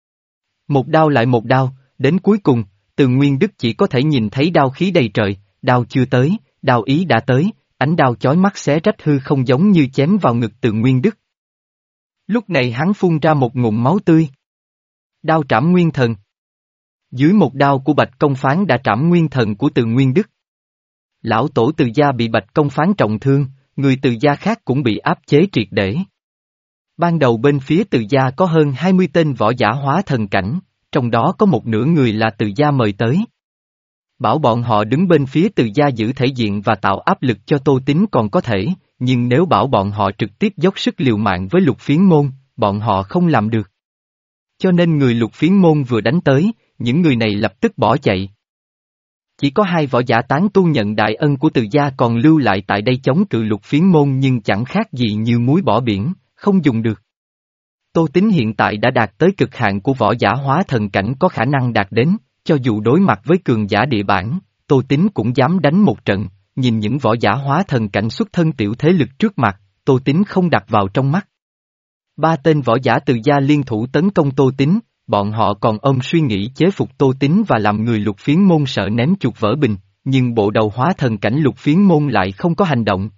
Một đao lại một đao, đến cuối cùng, Từ Nguyên Đức chỉ có thể nhìn thấy đao khí đầy trời, đao chưa tới, đao ý đã tới, ánh đao chói mắt xé rách hư không giống như chém vào ngực Từ Nguyên Đức. Lúc này hắn phun ra một ngụm máu tươi. Đao trảm nguyên thần. Dưới một đao của Bạch Công Phán đã trảm nguyên thần của Từ Nguyên Đức. Lão tổ Từ gia bị Bạch Công Phán trọng thương, người Từ gia khác cũng bị áp chế triệt để. Ban đầu bên phía Từ gia có hơn hai mươi tên võ giả hóa thần cảnh, trong đó có một nửa người là Từ gia mời tới. Bảo bọn họ đứng bên phía Từ gia giữ thể diện và tạo áp lực cho Tô Tín còn có thể, nhưng nếu bảo bọn họ trực tiếp dốc sức liều mạng với Lục Phiến Môn, bọn họ không làm được. Cho nên người Lục Phiến Môn vừa đánh tới, những người này lập tức bỏ chạy. Chỉ có hai võ giả tán tu nhận đại ân của Từ gia còn lưu lại tại đây chống cự Lục Phiến Môn nhưng chẳng khác gì như muối bỏ biển, không dùng được. Tô Tín hiện tại đã đạt tới cực hạn của võ giả hóa thần cảnh có khả năng đạt đến, cho dù đối mặt với cường giả địa bản, Tô Tín cũng dám đánh một trận, nhìn những võ giả hóa thần cảnh xuất thân tiểu thế lực trước mặt, Tô Tín không đặt vào trong mắt. Ba tên võ giả Từ gia liên thủ tấn công Tô Tín, bọn họ còn ôm suy nghĩ chế phục Tô Tín và làm người Lục Phiến Môn sợ ném chuột vỡ bình, nhưng bộ đầu hóa thần cảnh Lục Phiến Môn lại không có hành động.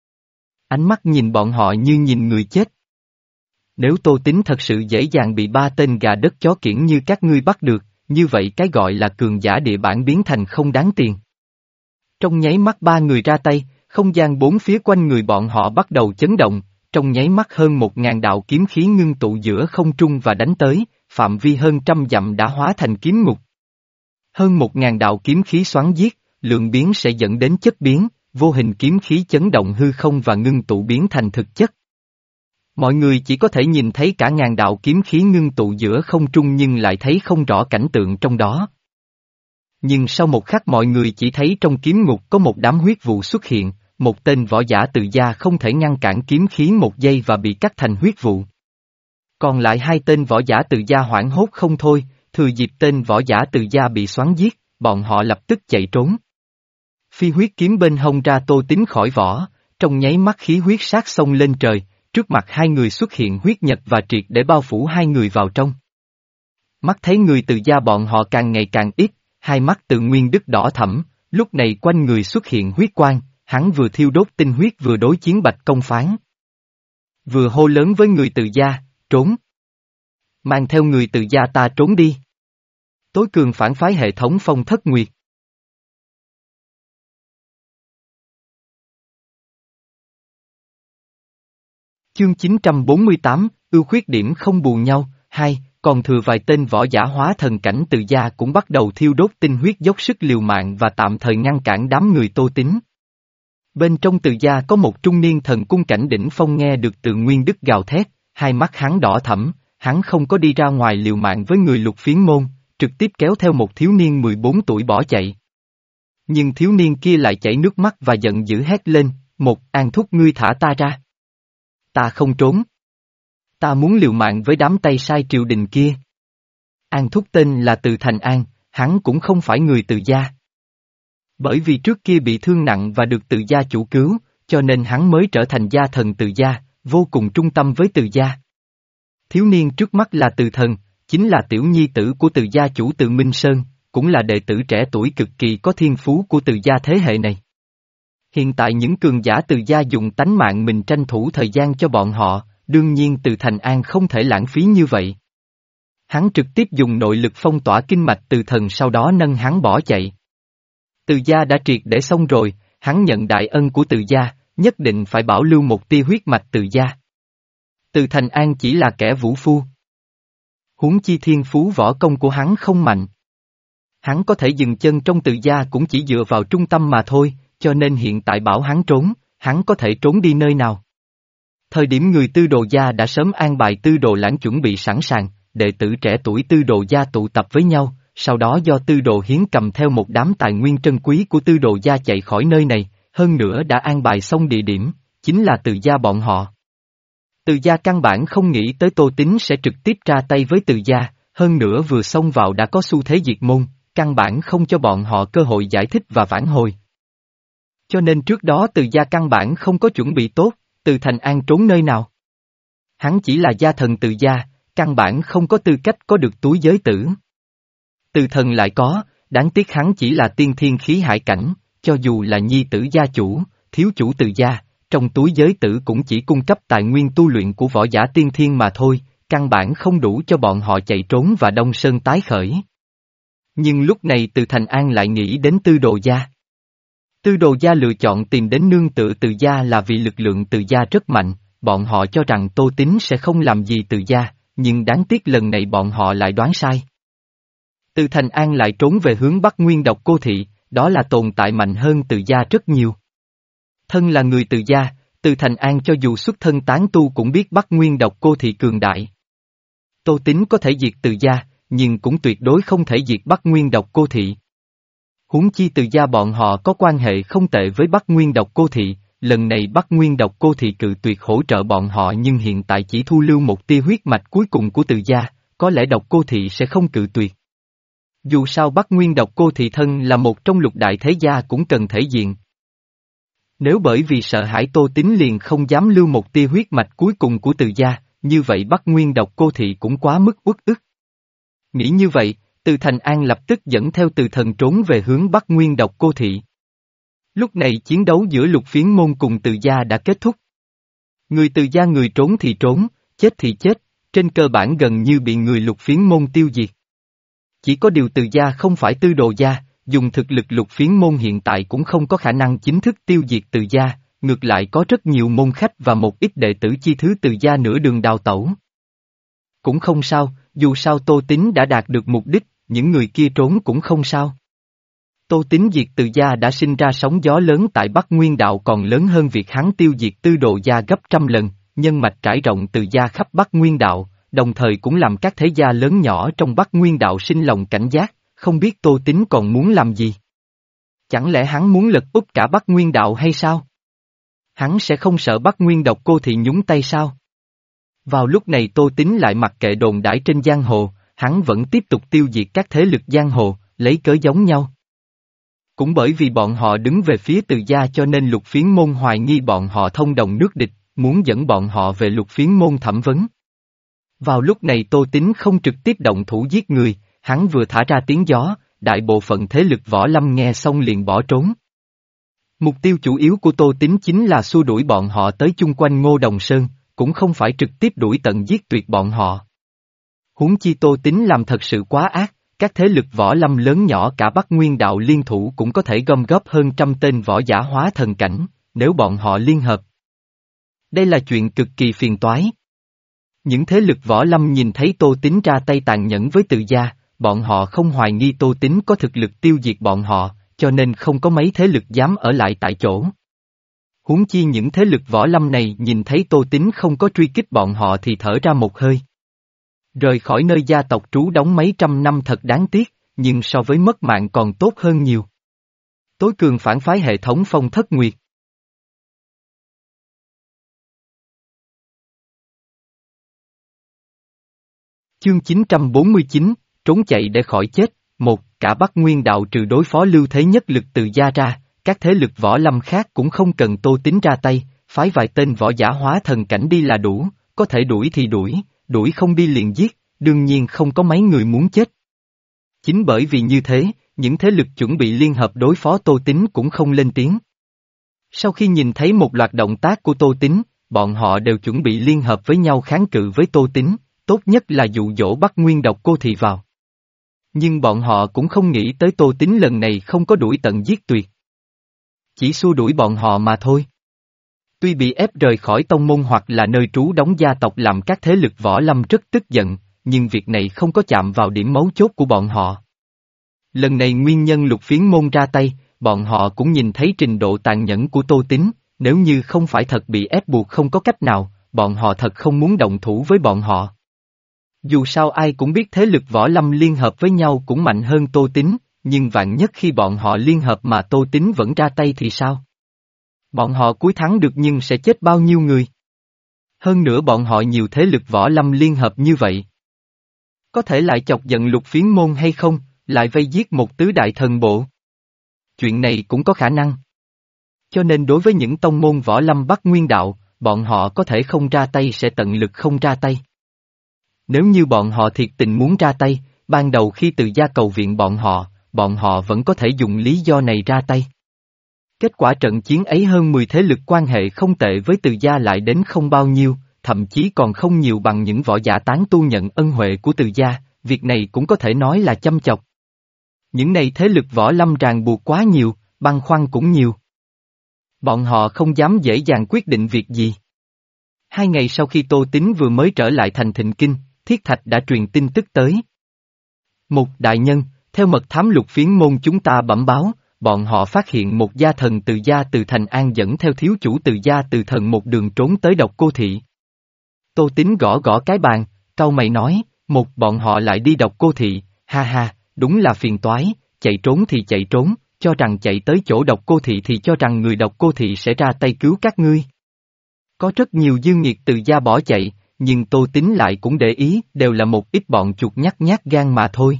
Ánh mắt nhìn bọn họ như nhìn người chết. Nếu Tô Tín thật sự dễ dàng bị ba tên gà đất chó kiểng như các ngươi bắt được, như vậy cái gọi là cường giả địa bản biến thành không đáng tiền. Trong nháy mắt ba người ra tay, không gian bốn phía quanh người bọn họ bắt đầu chấn động, trong nháy mắt hơn một ngàn đạo kiếm khí ngưng tụ giữa không trung và đánh tới, phạm vi hơn trăm dặm đã hóa thành kiếm ngục. Hơn một ngàn đạo kiếm khí xoắn giết, lượng biến sẽ dẫn đến chất biến, vô hình kiếm khí chấn động hư không và ngưng tụ biến thành thực chất. Mọi người chỉ có thể nhìn thấy cả ngàn đạo kiếm khí ngưng tụ giữa không trung nhưng lại thấy không rõ cảnh tượng trong đó. Nhưng sau một khắc mọi người chỉ thấy trong kiếm ngục có một đám huyết vụ xuất hiện, một tên võ giả Từ gia không thể ngăn cản kiếm khí một giây và bị cắt thành huyết vụ. Còn lại hai tên võ giả Từ gia hoảng hốt không thôi, thừa dịp tên võ giả Từ gia bị xoắn giết, bọn họ lập tức chạy trốn. Phi huyết kiếm bên hông ra Tô Tín khỏi vỏ, trong nháy mắt khí huyết sát xông lên trời, trước mặt hai người xuất hiện huyết nhật và triệt để bao phủ hai người vào trong. Mắt thấy người Từ gia bọn họ càng ngày càng ít, hai mắt Từ Nguyên Đức đỏ thẫm, lúc này quanh người xuất hiện huyết quang, hắn vừa thiêu đốt tinh huyết vừa đối chiến Bạch Công Phán. Vừa hô lớn với người Từ gia, trốn. Mang theo người Từ gia ta trốn đi. Tối cường phản phái hệ thống Phong Thất Nguyệt. Chương chín trăm bốn mươi tám, ưu khuyết điểm không bù nhau, hai, còn thừa vài tên võ giả hóa thần cảnh Từ gia cũng bắt đầu thiêu đốt tinh huyết dốc sức liều mạng và tạm thời ngăn cản đám người Tô Tín. Bên trong Từ gia có một trung niên thần cung cảnh đỉnh phong nghe được Từ Nguyên Đức gào thét, hai mắt hắn đỏ thẫm, hắn không có đi ra ngoài liều mạng với người Lục Phiến Môn, trực tiếp kéo theo một thiếu niên mười bốn tuổi bỏ chạy. Nhưng thiếu niên kia lại chảy nước mắt và giận dữ hét lên, một, An Thúc ngươi thả ta ra. Ta không trốn. Ta muốn liều mạng với đám tay sai triều đình kia. An Thúc tên là Từ Thành An, hắn cũng không phải người Từ gia. Bởi vì trước kia bị thương nặng và được Từ gia chủ cứu, cho nên hắn mới trở thành gia thần Từ gia, vô cùng trung tâm với Từ gia. Thiếu niên trước mắt là Từ Thần, chính là tiểu nhi tử của Từ gia chủ Từ Minh Sơn, cũng là đệ tử trẻ tuổi cực kỳ có thiên phú của Từ gia thế hệ này. Hiện tại những cường giả Từ gia dùng tánh mạng mình tranh thủ thời gian cho bọn họ, đương nhiên Từ Thành An không thể lãng phí như vậy. Hắn trực tiếp dùng nội lực phong tỏa kinh mạch Từ Thần sau đó nâng hắn bỏ chạy. Từ gia đã triệt để xong rồi, hắn nhận đại ân của Từ gia, nhất định phải bảo lưu một tia huyết mạch Từ gia. Từ Thành An chỉ là kẻ vũ phu. Huống chi thiên phú võ công của hắn không mạnh. Hắn có thể dừng chân trong Từ gia cũng chỉ dựa vào trung tâm mà thôi, cho nên hiện tại bảo hắn trốn, hắn có thể trốn đi nơi nào. Thời điểm người Tư Đồ gia đã sớm an bài Tư Đồ Lãng chuẩn bị sẵn sàng, đệ tử trẻ tuổi Tư Đồ gia tụ tập với nhau, sau đó do Tư Đồ Hiến cầm theo một đám tài nguyên trân quý của Tư Đồ gia chạy khỏi nơi này, hơn nữa đã an bài xong địa điểm, chính là Từ gia bọn họ. Từ gia căn bản không nghĩ tới Tô Tín sẽ trực tiếp ra tay với Từ gia, hơn nữa vừa xông vào đã có xu thế diệt môn, căn bản không cho bọn họ cơ hội giải thích và vãn hồi. Cho nên trước đó Từ gia căn bản không có chuẩn bị tốt, Từ Thành An trốn nơi nào. Hắn chỉ là gia thần Từ gia, căn bản không có tư cách có được túi giới tử. Từ Thần lại có, đáng tiếc hắn chỉ là tiên thiên khí hải cảnh, cho dù là nhi tử gia chủ, thiếu chủ Từ gia, trong túi giới tử cũng chỉ cung cấp tài nguyên tu luyện của võ giả tiên thiên mà thôi, căn bản không đủ cho bọn họ chạy trốn và Đông Sơn tái khởi. Nhưng lúc này Từ Thành An lại nghĩ đến Tư Đồ gia. Tư Đồ gia lựa chọn tìm đến nương tựa Từ gia là vì lực lượng Từ gia rất mạnh, bọn họ cho rằng Tô Tín sẽ không làm gì Từ gia, nhưng đáng tiếc lần này bọn họ lại đoán sai. Từ Thành An lại trốn về hướng Bắc Nguyên Độc Cô Thị, đó là tồn tại mạnh hơn Từ gia rất nhiều. Thân là người Từ gia, Từ Thành An cho dù xuất thân tán tu cũng biết Bắc Nguyên Độc Cô Thị cường đại. Tô Tín có thể diệt Từ gia, nhưng cũng tuyệt đối không thể diệt Bắc Nguyên Độc Cô Thị. Huống chi Từ gia bọn họ có quan hệ không tệ với Bắc Nguyên Độc Cô Thị, lần này Bắc Nguyên Độc Cô Thị cự tuyệt hỗ trợ bọn họ nhưng hiện tại chỉ thu lưu một tia huyết mạch cuối cùng của Từ gia, có lẽ Độc Cô Thị sẽ không cự tuyệt. Dù sao Bắc Nguyên Độc Cô Thị thân là một trong lục đại thế gia cũng cần thể diện. Nếu bởi vì sợ hãi Tô Tín liền không dám lưu một tia huyết mạch cuối cùng của Từ gia, như vậy Bắc Nguyên Độc Cô Thị cũng quá mức uất ức. Nghĩ như vậy, Từ Thành An lập tức dẫn theo Từ Thần trốn về hướng Bắc Nguyên Độc Cô Thị. Lúc này chiến đấu giữa Lục Phiến Môn cùng Từ gia đã kết thúc. Người Từ gia người trốn thì trốn, chết thì chết, trên cơ bản gần như bị người Lục Phiến Môn tiêu diệt. Chỉ có điều Từ gia không phải Tư Đồ gia, dùng thực lực Lục Phiến Môn hiện tại cũng không có khả năng chính thức tiêu diệt Từ gia, ngược lại có rất nhiều môn khách và một ít đệ tử chi thứ Từ gia nửa đường đào tẩu. Cũng không sao, dù sao Tô Tín đã đạt được mục đích, những người kia trốn cũng không sao. Tô Tín diệt Từ gia đã sinh ra sóng gió lớn tại Bắc Nguyên Đạo còn lớn hơn việc hắn tiêu diệt Tư Đồ gia gấp trăm lần, nhân mạch trải rộng Từ gia khắp Bắc Nguyên Đạo, đồng thời cũng làm các thế gia lớn nhỏ trong Bắc Nguyên Đạo sinh lòng cảnh giác, không biết Tô Tín còn muốn làm gì. Chẳng lẽ hắn muốn lật úp cả Bắc Nguyên Đạo hay sao? Hắn sẽ không sợ Bắc Nguyên Độc Cô Thị nhúng tay sao? Vào lúc này Tô Tín lại mặc kệ đồn đãi trên giang hồ, hắn vẫn tiếp tục tiêu diệt các thế lực giang hồ, lấy cớ giống nhau. Cũng bởi vì bọn họ đứng về phía Từ gia cho nên Lục Phiến Môn hoài nghi bọn họ thông đồng nước địch, muốn dẫn bọn họ về Lục Phiến Môn thẩm vấn. Vào lúc này Tô Tín không trực tiếp động thủ giết người, hắn vừa thả ra tiếng gió, đại bộ phận thế lực võ lâm nghe xong liền bỏ trốn. Mục tiêu chủ yếu của Tô Tín chính là xua đuổi bọn họ tới chung quanh Ngô Đồng Sơn, cũng không phải trực tiếp đuổi tận giết tuyệt bọn họ. Huống chi Tô Tín làm thật sự quá ác, các thế lực võ lâm lớn nhỏ cả Bắc Nguyên Đạo liên thủ cũng có thể gom góp hơn trăm tên võ giả hóa thần cảnh, nếu bọn họ liên hợp. Đây là chuyện cực kỳ phiền toái. Những thế lực võ lâm nhìn thấy Tô Tín ra tay tàn nhẫn với Từ gia, bọn họ không hoài nghi Tô Tín có thực lực tiêu diệt bọn họ, cho nên không có mấy thế lực dám ở lại tại chỗ. Huống chi những thế lực võ lâm này nhìn thấy Tô Tín không có truy kích bọn họ thì thở ra một hơi. Rời khỏi nơi gia tộc trú đóng mấy trăm năm thật đáng tiếc, nhưng so với mất mạng còn tốt hơn nhiều. Tối cường phản phái hệ thống Phong Thất Nguyệt. Chương chín trăm bốn mươi chín, trốn chạy để khỏi chết. Một, cả Bắc Nguyên Đạo trừ đối phó Lưu Thế Nhất lực Từ gia ra, các thế lực võ lâm khác cũng không cần Tô Tín ra tay, phái vài tên võ giả hóa thần cảnh đi là đủ, có thể đuổi thì đuổi, đuổi không đi liền giết, đương nhiên không có mấy người muốn chết. Chính bởi vì như thế, những thế lực chuẩn bị liên hợp đối phó Tô Tín cũng không lên tiếng. Sau khi nhìn thấy một loạt động tác của Tô Tín, bọn họ đều chuẩn bị liên hợp với nhau kháng cự với Tô Tín, tốt nhất là dụ dỗ Bắc Nguyên Độc Cô Thị vào. Nhưng bọn họ cũng không nghĩ tới Tô Tín lần này không có đuổi tận giết tuyệt. Chỉ xua đuổi bọn họ mà thôi. Tuy bị ép rời khỏi tông môn hoặc là nơi trú đóng gia tộc làm các thế lực võ lâm rất tức giận, nhưng việc này không có chạm vào điểm mấu chốt của bọn họ. Lần này nguyên nhân Lục Phiến Môn ra tay, bọn họ cũng nhìn thấy trình độ tàn nhẫn của Tô Tín, nếu như không phải thật bị ép buộc không có cách nào, bọn họ thật không muốn động thủ với bọn họ. Dù sao ai cũng biết thế lực võ lâm liên hợp với nhau cũng mạnh hơn Tô Tín, nhưng vạn nhất khi bọn họ liên hợp mà Tô Tín vẫn ra tay thì sao? Bọn họ cuối thắng được nhưng sẽ chết bao nhiêu người? Hơn nữa bọn họ nhiều thế lực võ lâm liên hợp như vậy. Có thể lại chọc giận Lục Phiến Môn hay không, lại vây giết một tứ đại thần bộ. Chuyện này cũng có khả năng. Cho nên đối với những tông môn võ lâm Bắc Nguyên Đạo, bọn họ có thể không ra tay sẽ tận lực không ra tay. Nếu như bọn họ thiệt tình muốn ra tay, ban đầu khi Từ gia cầu viện bọn họ, bọn họ vẫn có thể dùng lý do này ra tay. Kết quả trận chiến ấy hơn mười thế lực quan hệ không tệ với Từ gia lại đến không bao nhiêu, thậm chí còn không nhiều bằng những võ giả tán tu nhận ân huệ của Từ gia, việc này cũng có thể nói là chăm chọc. Những này thế lực võ lâm ràng buộc quá nhiều, băn khoăn cũng nhiều. Bọn họ không dám dễ dàng quyết định việc gì. Hai ngày sau khi Tô Tín vừa mới trở lại thành Thịnh Kinh, Thiết Thạch đã truyền tin tức tới. Một đại nhân, theo mật thám Lục Phiến môn chúng ta bẩm báo, bọn họ phát hiện một gia thần Từ gia từ Thành An dẫn theo thiếu chủ Từ gia từ Thần một đường trốn tới Độc Cô Thị. Tô Tín gõ gõ cái bàn, cau mày nói, một bọn họ lại đi Độc Cô Thị, ha ha, đúng là phiền toái, chạy trốn thì chạy trốn, cho rằng chạy tới chỗ Độc Cô Thị thì cho rằng người Độc Cô Thị sẽ ra tay cứu các ngươi. Có rất nhiều dương nghiệt Từ gia bỏ chạy, nhưng Tô Tín lại cũng để ý, đều là một ít bọn chuột nhắt nhát gan mà thôi.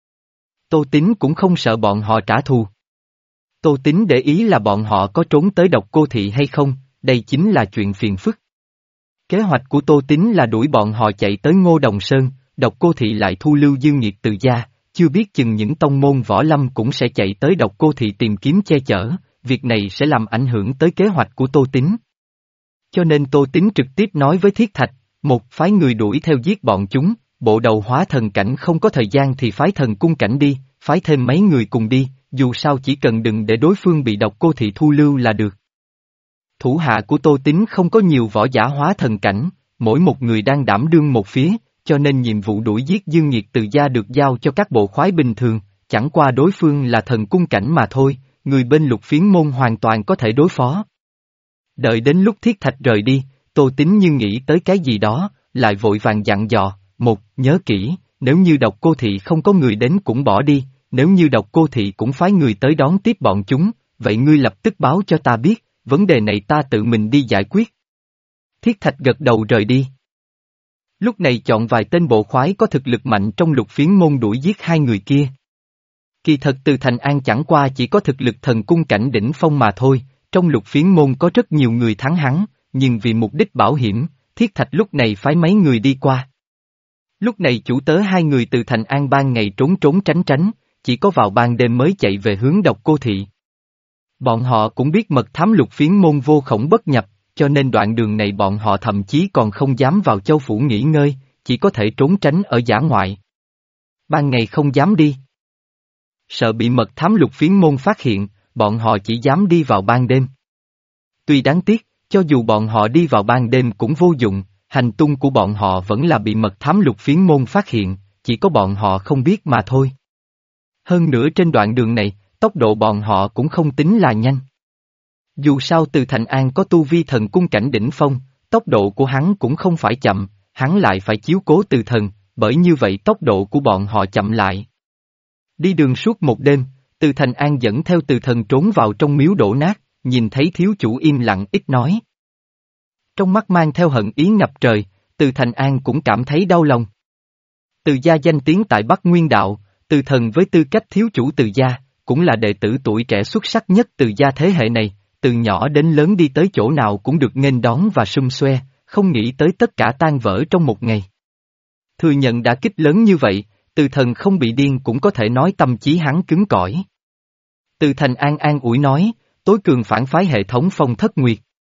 Tô Tín cũng không sợ bọn họ trả thù. Tô Tín để ý là bọn họ có trốn tới Độc Cô Thị hay không, đây chính là chuyện phiền phức. Kế hoạch của Tô Tín là đuổi bọn họ chạy tới Ngô Đồng Sơn, Độc Cô Thị lại thu lưu dương nghiệt Từ gia, chưa biết chừng những tông môn võ lâm cũng sẽ chạy tới Độc Cô Thị tìm kiếm che chở, việc này sẽ làm ảnh hưởng tới kế hoạch của Tô Tín. Cho nên Tô Tín trực tiếp nói với Thiết Thạch, một phái người đuổi theo giết bọn chúng, bộ đầu hóa thần cảnh không có thời gian thì phái thần cung cảnh đi, phái thêm mấy người cùng đi, dù sao chỉ cần đừng để đối phương bị Độc Cô Thị thu lưu là được. Thủ hạ của Tô Tín không có nhiều võ giả hóa thần cảnh, mỗi một người đang đảm đương một phía, cho nên nhiệm vụ đuổi giết dương nghiệt Từ gia được giao cho các bộ khoái bình thường, chẳng qua đối phương là thần cung cảnh mà thôi, người bên Lục Phiến môn hoàn toàn có thể đối phó. Đợi đến lúc Thiết Thạch rời đi, Tô Tín như nghĩ tới cái gì đó, lại vội vàng dặn dò, một, nhớ kỹ, nếu như Độc Cô Thị không có người đến cũng bỏ đi, nếu như Độc Cô Thị cũng phái người tới đón tiếp bọn chúng, vậy ngươi lập tức báo cho ta biết, vấn đề này ta tự mình đi giải quyết. Thiết Thạch gật đầu rời đi. Lúc này chọn vài tên bộ khoái có thực lực mạnh trong Lục Phiến môn đuổi giết hai người kia. Kỳ thật từ Thành An chẳng qua chỉ có thực lực thần cung cảnh đỉnh phong mà thôi, trong Lục Phiến môn có rất nhiều người thắng hắn, nhưng vì mục đích bảo hiểm, Thiết Thạch lúc này phái mấy người đi qua. Lúc này chủ tớ hai người từ Thành An ban ngày trốn trốn tránh tránh, chỉ có vào ban đêm mới chạy về hướng Độc Cô Thị. Bọn họ cũng biết mật thám Lục Phiến môn vô khổng bất nhập, cho nên đoạn đường này bọn họ thậm chí còn không dám vào châu phủ nghỉ ngơi, chỉ có thể trốn tránh ở dã ngoại. Ban ngày không dám đi. Sợ bị mật thám Lục Phiến môn phát hiện, bọn họ chỉ dám đi vào ban đêm. Tuy đáng tiếc, cho dù bọn họ đi vào ban đêm cũng vô dụng, hành tung của bọn họ vẫn là bị mật thám Lục Phiến môn phát hiện, chỉ có bọn họ không biết mà thôi. Hơn nữa trên đoạn đường này, tốc độ bọn họ cũng không tính là nhanh. Dù sao từ Thành An có tu vi thần cung cảnh đỉnh phong, tốc độ của hắn cũng không phải chậm, hắn lại phải chiếu cố Từ Thần, bởi như vậy tốc độ của bọn họ chậm lại. Đi đường suốt một đêm, Từ Thành An dẫn theo Từ Thần trốn vào trong miếu đổ nát, nhìn thấy thiếu chủ im lặng ít nói. Trong mắt mang theo hận ý ngập trời, Từ Thành An cũng cảm thấy đau lòng. Từ gia danh tiếng tại Bắc Nguyên Đạo, Từ Thần với tư cách thiếu chủ Từ gia, cũng là đệ tử tuổi trẻ xuất sắc nhất Từ gia thế hệ này, từ nhỏ đến lớn đi tới chỗ nào cũng được nghênh đón và sum suê, không nghĩ tới tất cả tan vỡ trong một ngày. Thừa nhận đã kích lớn như vậy, Từ Thần không bị điên cũng có thể nói tâm trí hắn cứng cỏi. Từ Thành an an ủi nói, tối cường phản phái hệ thống Phong Thất Nguyệt.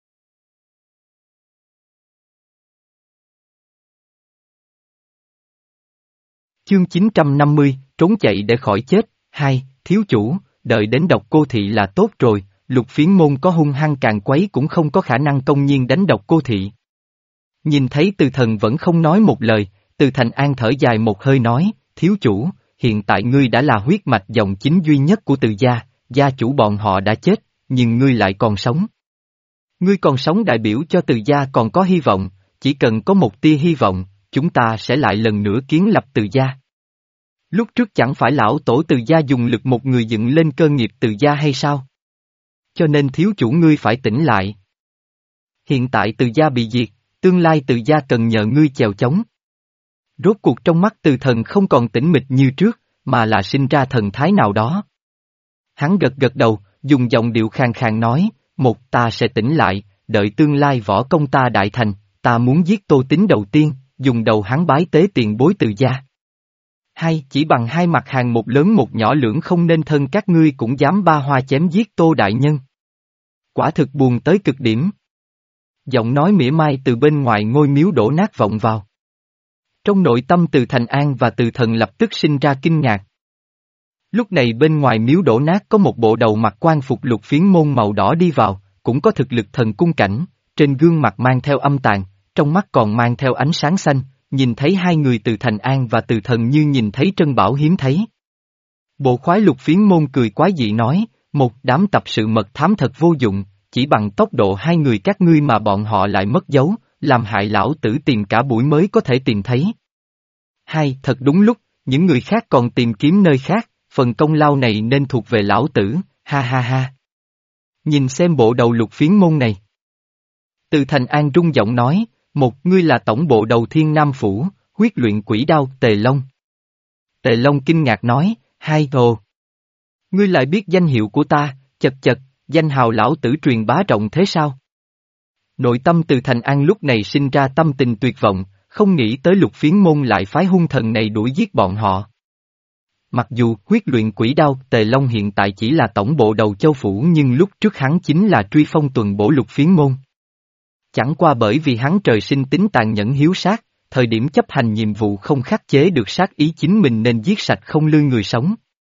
Chương chín trăm năm mươi, trốn chạy để khỏi chết, hai, thiếu chủ, đợi đến Độc Cô Thị là tốt rồi, Lục Phiến môn có hung hăng càng quấy cũng không có khả năng công nhiên đánh Độc Cô Thị. Nhìn thấy Từ Thần vẫn không nói một lời, Từ Thành An thở dài một hơi nói, thiếu chủ, hiện tại ngươi đã là huyết mạch dòng chính duy nhất của Từ gia, gia chủ bọn họ đã chết, nhưng ngươi lại còn sống. Ngươi còn sống đại biểu cho Từ gia còn có hy vọng, chỉ cần có một tia hy vọng, chúng ta sẽ lại lần nữa kiến lập Từ gia. Lúc trước chẳng phải lão tổ Từ gia dùng lực một người dựng lên cơ nghiệp Từ gia hay sao? Cho nên thiếu chủ ngươi phải tỉnh lại. Hiện tại Từ gia bị diệt, tương lai Từ gia cần nhờ ngươi chèo chống. Rốt cuộc trong mắt Từ Thần không còn tĩnh mịch như trước, mà là sinh ra thần thái nào đó. Hắn gật gật đầu, dùng giọng điệu khàn khàn nói, một ta sẽ tỉnh lại, đợi tương lai võ công ta đại thành, ta muốn giết Tô Tín đầu tiên, dùng đầu hắn bái tế tiền bối Từ gia. Hai, chỉ bằng hai mặt hàng một lớn một nhỏ lưỡng không nên thân các ngươi cũng dám ba hoa chém giết Tô đại nhân. Quả thực buồn tới cực điểm. Giọng nói mỉa mai từ bên ngoài ngôi miếu đổ nát vọng vào. Trong nội tâm Từ Thành An và Từ Thần lập tức sinh ra kinh ngạc. Lúc này bên ngoài miếu đổ nát có một bộ đầu mặc quan phục lục phiến môn màu đỏ đi vào, cũng có thực lực thần cung cảnh, trên gương mặt mang theo âm tàn, trong mắt còn mang theo ánh sáng xanh, nhìn thấy hai người Từ Thành An và Từ Thần như nhìn thấy trân bảo hiếm thấy. Bộ khoái lục phiến môn cười quái dị nói, một đám tập sự mật thám thật vô dụng, chỉ bằng tốc độ hai người các ngươi mà bọn họ lại mất dấu, làm hại lão tử tìm cả buổi mới có thể tìm thấy. Hai, thật đúng lúc, những người khác còn tìm kiếm nơi khác, phần công lao này nên thuộc về lão tử, ha ha ha. Nhìn xem bộ đầu lục phiến môn này. Từ Thành An rung giọng nói, một, ngươi là tổng bộ đầu Thiên Nam Phủ, huyết luyện quỷ đao, Tề Long. Tề Long kinh ngạc nói, hai, ồ. Ngươi lại biết danh hiệu của ta, chật chật, danh hào lão tử truyền bá rộng thế sao? Nội tâm Từ Thành An lúc này sinh ra tâm tình tuyệt vọng, không nghĩ tới lục phiến môn lại phái hung thần này đuổi giết bọn họ. Mặc dù huyết luyện quỷ đao Tề Long hiện tại chỉ là tổng bộ đầu châu phủ nhưng lúc trước hắn chính là truy phong tuần bổ lục phiến môn. Chẳng qua bởi vì hắn trời sinh tính tàn nhẫn hiếu sát, thời điểm chấp hành nhiệm vụ không khắc chế được sát ý chính mình nên giết sạch không lưu người sống.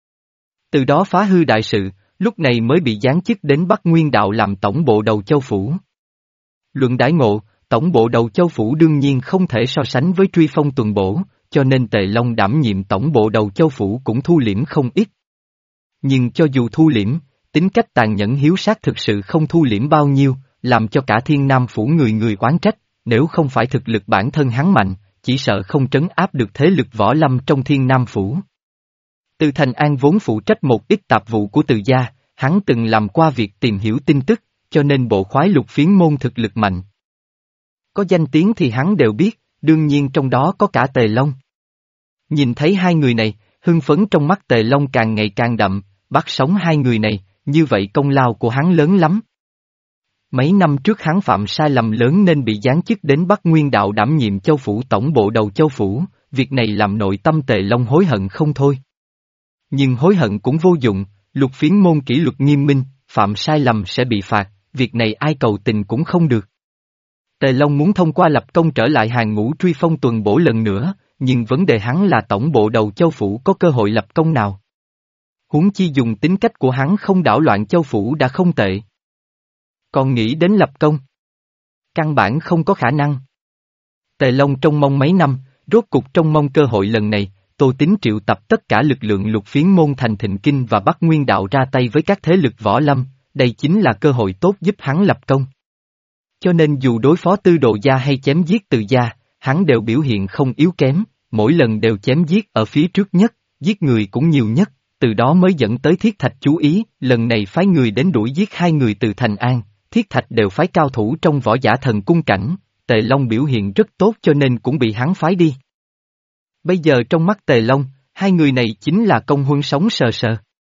Từ đó phá hư đại sự, lúc này mới bị giáng chức đến Bắc Nguyên Đạo làm tổng bộ đầu châu phủ. Luận đãi ngộ, tổng bộ đầu châu phủ đương nhiên không thể so sánh với truy phong tuần bổ, cho nên Tề Long đảm nhiệm tổng bộ đầu châu phủ cũng thu liễm không ít. Nhưng cho dù thu liễm, tính cách tàn nhẫn hiếu sát thực sự không thu liễm bao nhiêu, làm cho cả Thiên Nam Phủ người người oán trách, nếu không phải thực lực bản thân hắn mạnh, chỉ sợ không trấn áp được thế lực võ lâm trong Thiên Nam Phủ. Từ Thành An vốn phụ trách một ít tạp vụ của Từ gia, hắn từng làm qua việc tìm hiểu tin tức, cho nên bộ khoái lục phiến môn thực lực mạnh. Có danh tiếng thì hắn đều biết, đương nhiên trong đó có cả Tề Long. Nhìn thấy hai người này, hưng phấn trong mắt Tề Long càng ngày càng đậm, bắt sống hai người này, như vậy công lao của hắn lớn lắm. Mấy năm trước hắn phạm sai lầm lớn nên bị giáng chức đến Bắc Nguyên Đạo đảm nhiệm châu phủ tổng bộ đầu châu phủ, việc này làm nội tâm Tề Long hối hận không thôi. Nhưng hối hận cũng vô dụng, lục phiến môn kỷ luật nghiêm minh, phạm sai lầm sẽ bị phạt, việc này ai cầu tình cũng không được. Tề Long muốn thông qua lập công trở lại hàng ngũ truy phong tuần bổ lần nữa, nhưng vấn đề hắn là tổng bộ đầu châu phủ có cơ hội lập công nào. Huống chi dùng tính cách của hắn không đảo loạn châu phủ đã không tệ. Còn nghĩ đến lập công? Căn bản không có khả năng. Tề Long trông mong mấy năm, rốt cục trông mong cơ hội lần này, Tô Tín triệu tập tất cả lực lượng lục phiến môn thành Thịnh Kinh và Bắc Nguyên Đạo ra tay với các thế lực võ lâm, đây chính là cơ hội tốt giúp hắn lập công. Cho nên dù đối phó Tư Đồ gia hay chém giết Từ gia, hắn đều biểu hiện không yếu kém, mỗi lần đều chém giết ở phía trước nhất, giết người cũng nhiều nhất, từ đó mới dẫn tới Thiết Thạch chú ý, lần này phái người đến đuổi giết hai người từ Thành An, Thiết Thạch đều phái cao thủ trong võ giả thần cung cảnh, Tề Long biểu hiện rất tốt cho nên cũng bị hắn phái đi. Bây giờ trong mắt Tề Long, hai người này chính là công huân sống sờ sờ.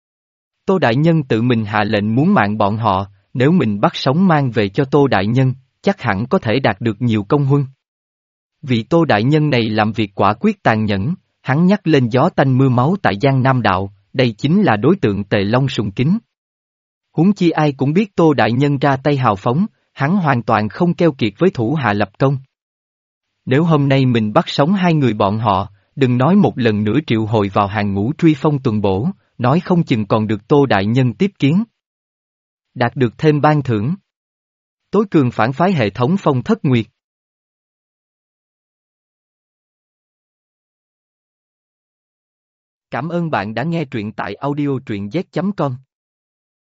Tô Đại Nhân tự mình hạ lệnh muốn mạng bọn họ, nếu mình bắt sống mang về cho Tô Đại Nhân, chắc hẳn có thể đạt được nhiều công huân. Vị Tô Đại Nhân này làm việc quả quyết tàn nhẫn, hắn nhắc lên gió tanh mưa máu tại Giang Nam Đạo, đây chính là đối tượng Tề Long sùng kính. Huống chi ai cũng biết Tô Đại Nhân ra tay hào phóng, hắn hoàn toàn không keo kiệt với thủ hạ lập công. Nếu hôm nay mình bắt sống hai người bọn họ, đừng nói một lần nữa triệu hồi vào hàng ngũ truy phong tuần bổ, nói không chừng còn được Tô Đại Nhân tiếp kiến. Đạt được thêm ban thưởng. Tối cường phản phái hệ thống Phong Thất Nguyệt. Cảm ơn bạn đã nghe truyện tại audio truyện z chấm com.